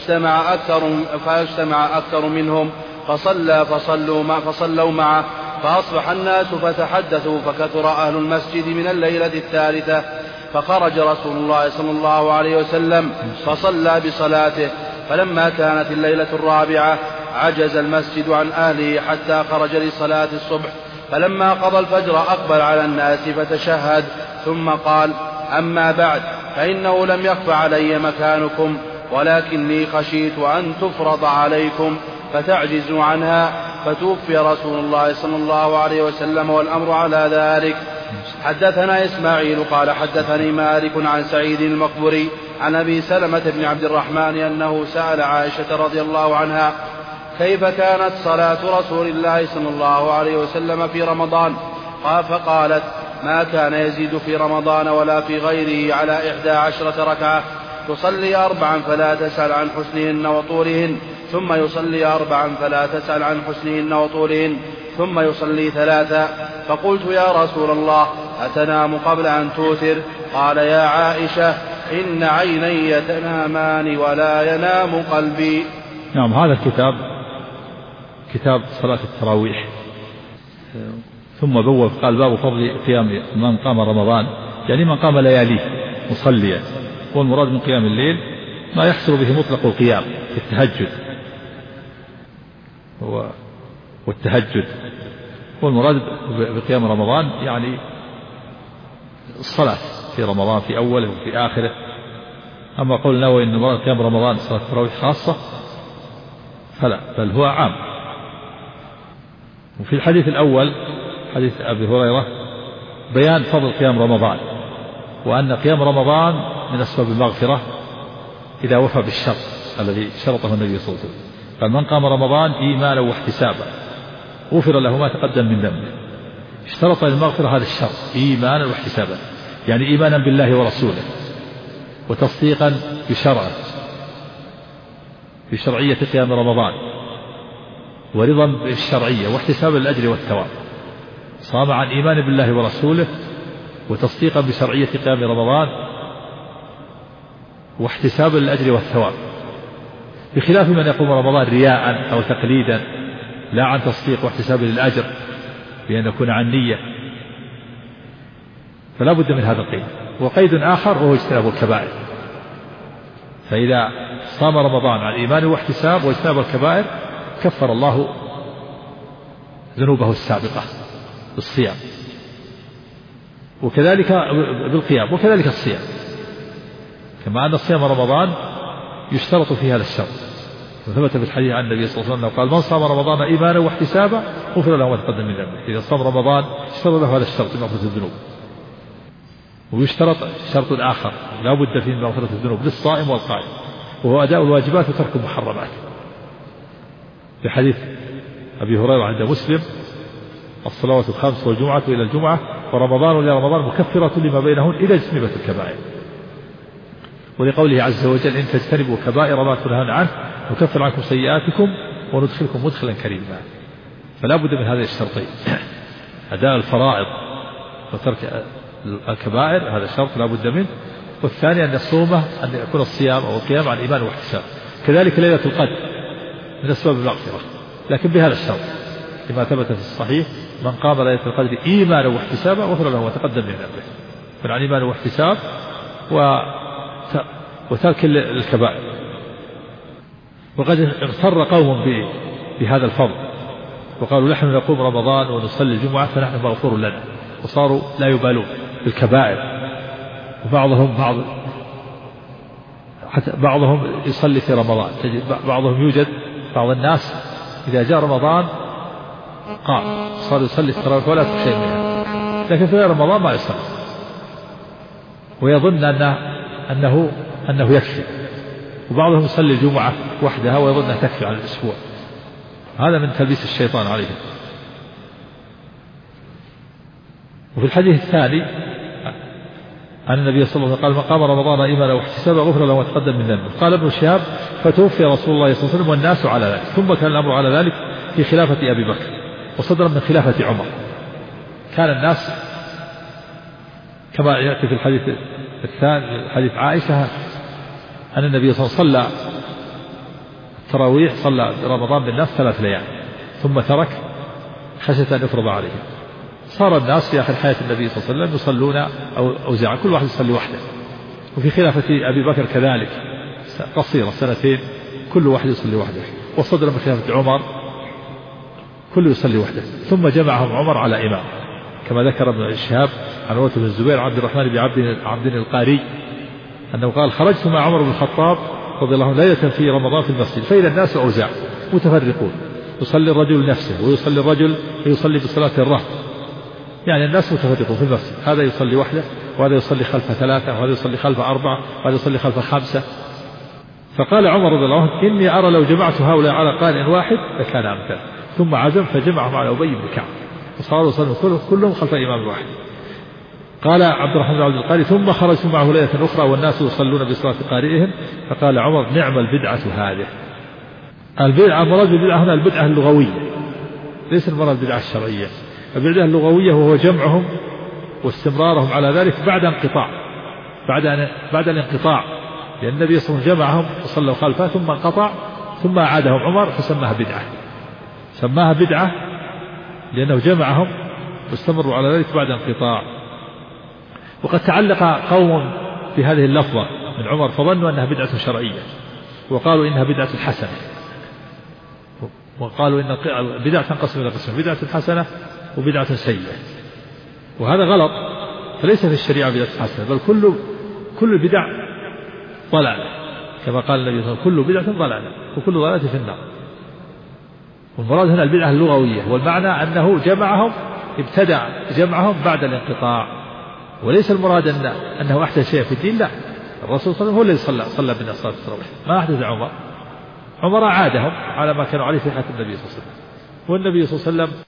فاجتمع أكثر منهم فصلوا معه، فأصبح الناس فتحدثوا، فكثر أهل المسجد من الليلة الثالثة. فخرج رسول الله صلى الله عليه وسلم فصلى بصلاته، فلما كانت الليلة الرابعة عجز المسجد عن أهله حتى خرج لصلاة الصبح، فلما قضى الفجر أقبل على الناس فتشهد، ثم قال: أما بعد، فإنه لم يخف علي مكانكم، ولكني خشيت أن تفرض عليكم فتعجزوا عنها، فتوفي رسول الله صلى الله عليه وسلم والأمر على ذلك. حدثنا إسماعيل قال حدثني مالك عن سعيد المقبري عن أبي سلمة بن عبد الرحمن أنه سأل عائشة رضي الله عنها كيف كانت صلاة رسول الله صلى الله عليه وسلم في رمضان، فقالت: ما كان يزيد في رمضان ولا في غيره على 11 ركعة، تصلي 4 فلا تسأل عن حسنهن وطولهن، ثم يصلي 4 فلا تسأل عن حسنهن وطولهن، ثم يصلي 3. فقلت: يا رسول الله، أتنام قبل أن توتر؟ قال: يا عائشة، إن عيني تنامان ولا ينام قلبي. نعم، هذا الكتاب كتاب صلاة التراويح. ثم بوب قال: باب فضل قيام من قام رمضان، يعني من قام لياليه مصليا، والمراد من قيام الليل ما يحصل به مطلق القيام في التهجد، والتهجد، والمراد بقيام رمضان يعني الصلاة في رمضان في أوله وفي آخره. أما قول النووي إن مراد قيام رمضان صلاة التراويح خاصة فلا، بل هو عام. وفي الحديث الأول حديث أبي هريرة بيان فضل قيام رمضان، وأن قيام رمضان من أسباب المغفرة إذا وفى بالشرط الذي شرطه النبي صلى الله عليه وسلم. فمن قام رمضان إيمانا واحتسابا غفر له ما تقدم من ذنبه. اشترط للمغفرة هذا الشرط، إيمانا واحتسابا، يعني إيمانا بالله ورسوله، وتصديقا بشرعه، بشرعية قيام رمضان، ورضا بالشرعية، واحتسابا للأجر والثواب. صام عن إيمان بالله ورسوله، وتصديقا بشرعية قيام رمضان، واحتسابا للأجر والثواب، بخلاف من يقوم رمضان رياء أو تقليدا، لا عن تصديق واحتساب للأجر، بأن يكون عن نية. فلا بد من هذا القيد. وقيد آخر وهو اجتناب الكبائر، فإذا صام رمضان عن إيمان واحتساب واجتناب الكبائر كفر الله ذنوبه السابقة بالصيام، وكذلك بالقيام، وكذلك الصيام، كما أن صيام رمضان يشترط فيه هذا الشرط، ثبت في الحديث عن النبي صلى الله عليه وسلم قال من صام رمضان إيمانا واحتسابا غفر له ما تقدم من ذنبه. إذا صام رمضان اشترط له هذا الشرط مغفرة الذنوب. ويشترط شرط آخر لا بد فيه من مغفرة الذنوب للصائم والقائم، وهو أداء الواجبات وترك المحرمات. في حديث أبي هريرة عند مسلم الصلوات الخمس والجمعة إلى الجمعة ورمضان إلى رمضان مكفرة لما بينهن إذا اجتنبت الكبائر. ولقوله عز وجل إن تجتنبوا كبائر ما تنهون عنه نكفر عنكم سيئاتكم وندخلكم مدخلا كريما. فلا بد من هذه الشرطين، أداء الفرائض وترك الكبائر، هذا شرط لا بد منه. والثاني أن يصومه أن يكون الصيام أو القيام عن إيمان واحتساب. كذلك ليلة القدر من أسباب المغفرة لكن بهذا الشرط لما ثبت في الصحيح من قام ليلة القدر إيمانا واحتسابا غفر له ما تقدم من ذنبه. فعن إيمان واحتساب وترك الكبائر. وقد اغتر قوم بهذا الفضل وقالوا نحن نقوم رمضان ونصلي الجمعة فنحن مغفور لنا، وصاروا لا يبالون بالكبائر. بعضهم يصلي في رمضان، بعضهم يوجد بعض الناس إذا جاء رمضان قام صار يصلي التراويح ولا شيء منها، لكن في غير رمضان ما يصلي ويظن أنه يكفي. وبعضهم يصلي الجمعة وحدها ويظن أنها تكفي على الأسبوع. هذا من تلبيس الشيطان عليهم. وفي الحديث الثاني عن النبي صلى الله عليه وسلم قال من قام رمضان إيمانا واحتسابا غفر له ما تقدم من ذنبه. قال ابن شهاب فتوفي رسول الله صلى الله عليه وسلم والناس على ذلك، ثم كان الأمر على ذلك في خلافة أبي بكر وصدرا من خلافة عمر. كان الناس كما يأتي في الحديث الثاني حديث عائشة أن النبي صلى الله عليه وسلم صلى التراويح صلى رمضان بالناس 3 ليال ثم ترك خشية أن يفرض عليهم. صار الناس في آخر حياة النبي صلى الله عليه وسلم يصلون أو أوزاعا كل واحد يصلي وحده. وفي خلافة أبي بكر كذلك قصيرة 2 كل واحد يصلي وحده. وصدر من خلافة عمر كل يصلي وحده. ثم جمعهم عمر على إمام كما ذكر ابن شهاب عن عروة بن الزبير عبد الرحمن بن عبد القاري أنه قال خرجت مع عمر بن الخطاب رضي الله عنه ليلة في رمضان في المسجد فإذا الناس أوزاع متفرقون، يصلي الرجل نفسه ويصلي الرجل يصلي بصلاة الرهط، يعني الناس متفرقون في المسجد، هذا يصلي وحده وهذا يصلي خلف 3 وهذا يصلي خلف 4 وهذا يصلي خلف 5. فقال عمر رضي الله عنه إني أرى لو جمعت هؤلاء على قارئ واحد لكان أمثل. ثم عزم فجمعهم على أبي بن كعب وصاروا يصلون كلهم خلف إمام واحد. قال عبد الرحمن بن عبد القاري ثم خرجت معه ليلة أخرى والناس يصلون بصلاة قارئهم فقال عمر نعم البدعة هذه. البدعة مراد بالبدعة هنا البدعة اللغوية ليس المراد البدعة الشرعية. البدعة اللغوية وهو جمعهم واستمرارهم على ذلك بعد انقطاع بعد الانقطاع، لأن النبي صلى الله عليه وسلم جمعهم وصلوا خلفه ثم انقطع ثم أعادهم عمر فسماها بدعة. سماها بدعة لأنه جمعهم واستمروا على ذلك بعد انقطاع. وقد تعلق قوم في هذه اللفظة من عمر فظنوا أنها بدعة شرعية وقالوا إنها بدعة حسنة، وقالوا إن البدعة تنقسم إلى قسمين بدعة حسنة وبدعة سيئة، وهذا غلط. فليس في الشريعة بدعة حسنة بل كل البدع ضلالة كما قال النبي صلى الله عليه وسلم كل بدعة ضلالة وكل ضلالة في النار. والمراد هنا البدعة اللغوية والمعنى أنه جمعهم ابتدع جمعهم بعد الانقطاع، وليس المراد أنه أحدث شيء في الدين. لا، الرسول صلى الله عليه وسلم هو الذي صلى بنا صلاة التراويح ما أحدث عمر. عمر عادهم على ما كانوا عليه في حياة النبي صلى الله عليه وسلم، والنبي صلى الله عليه وسلم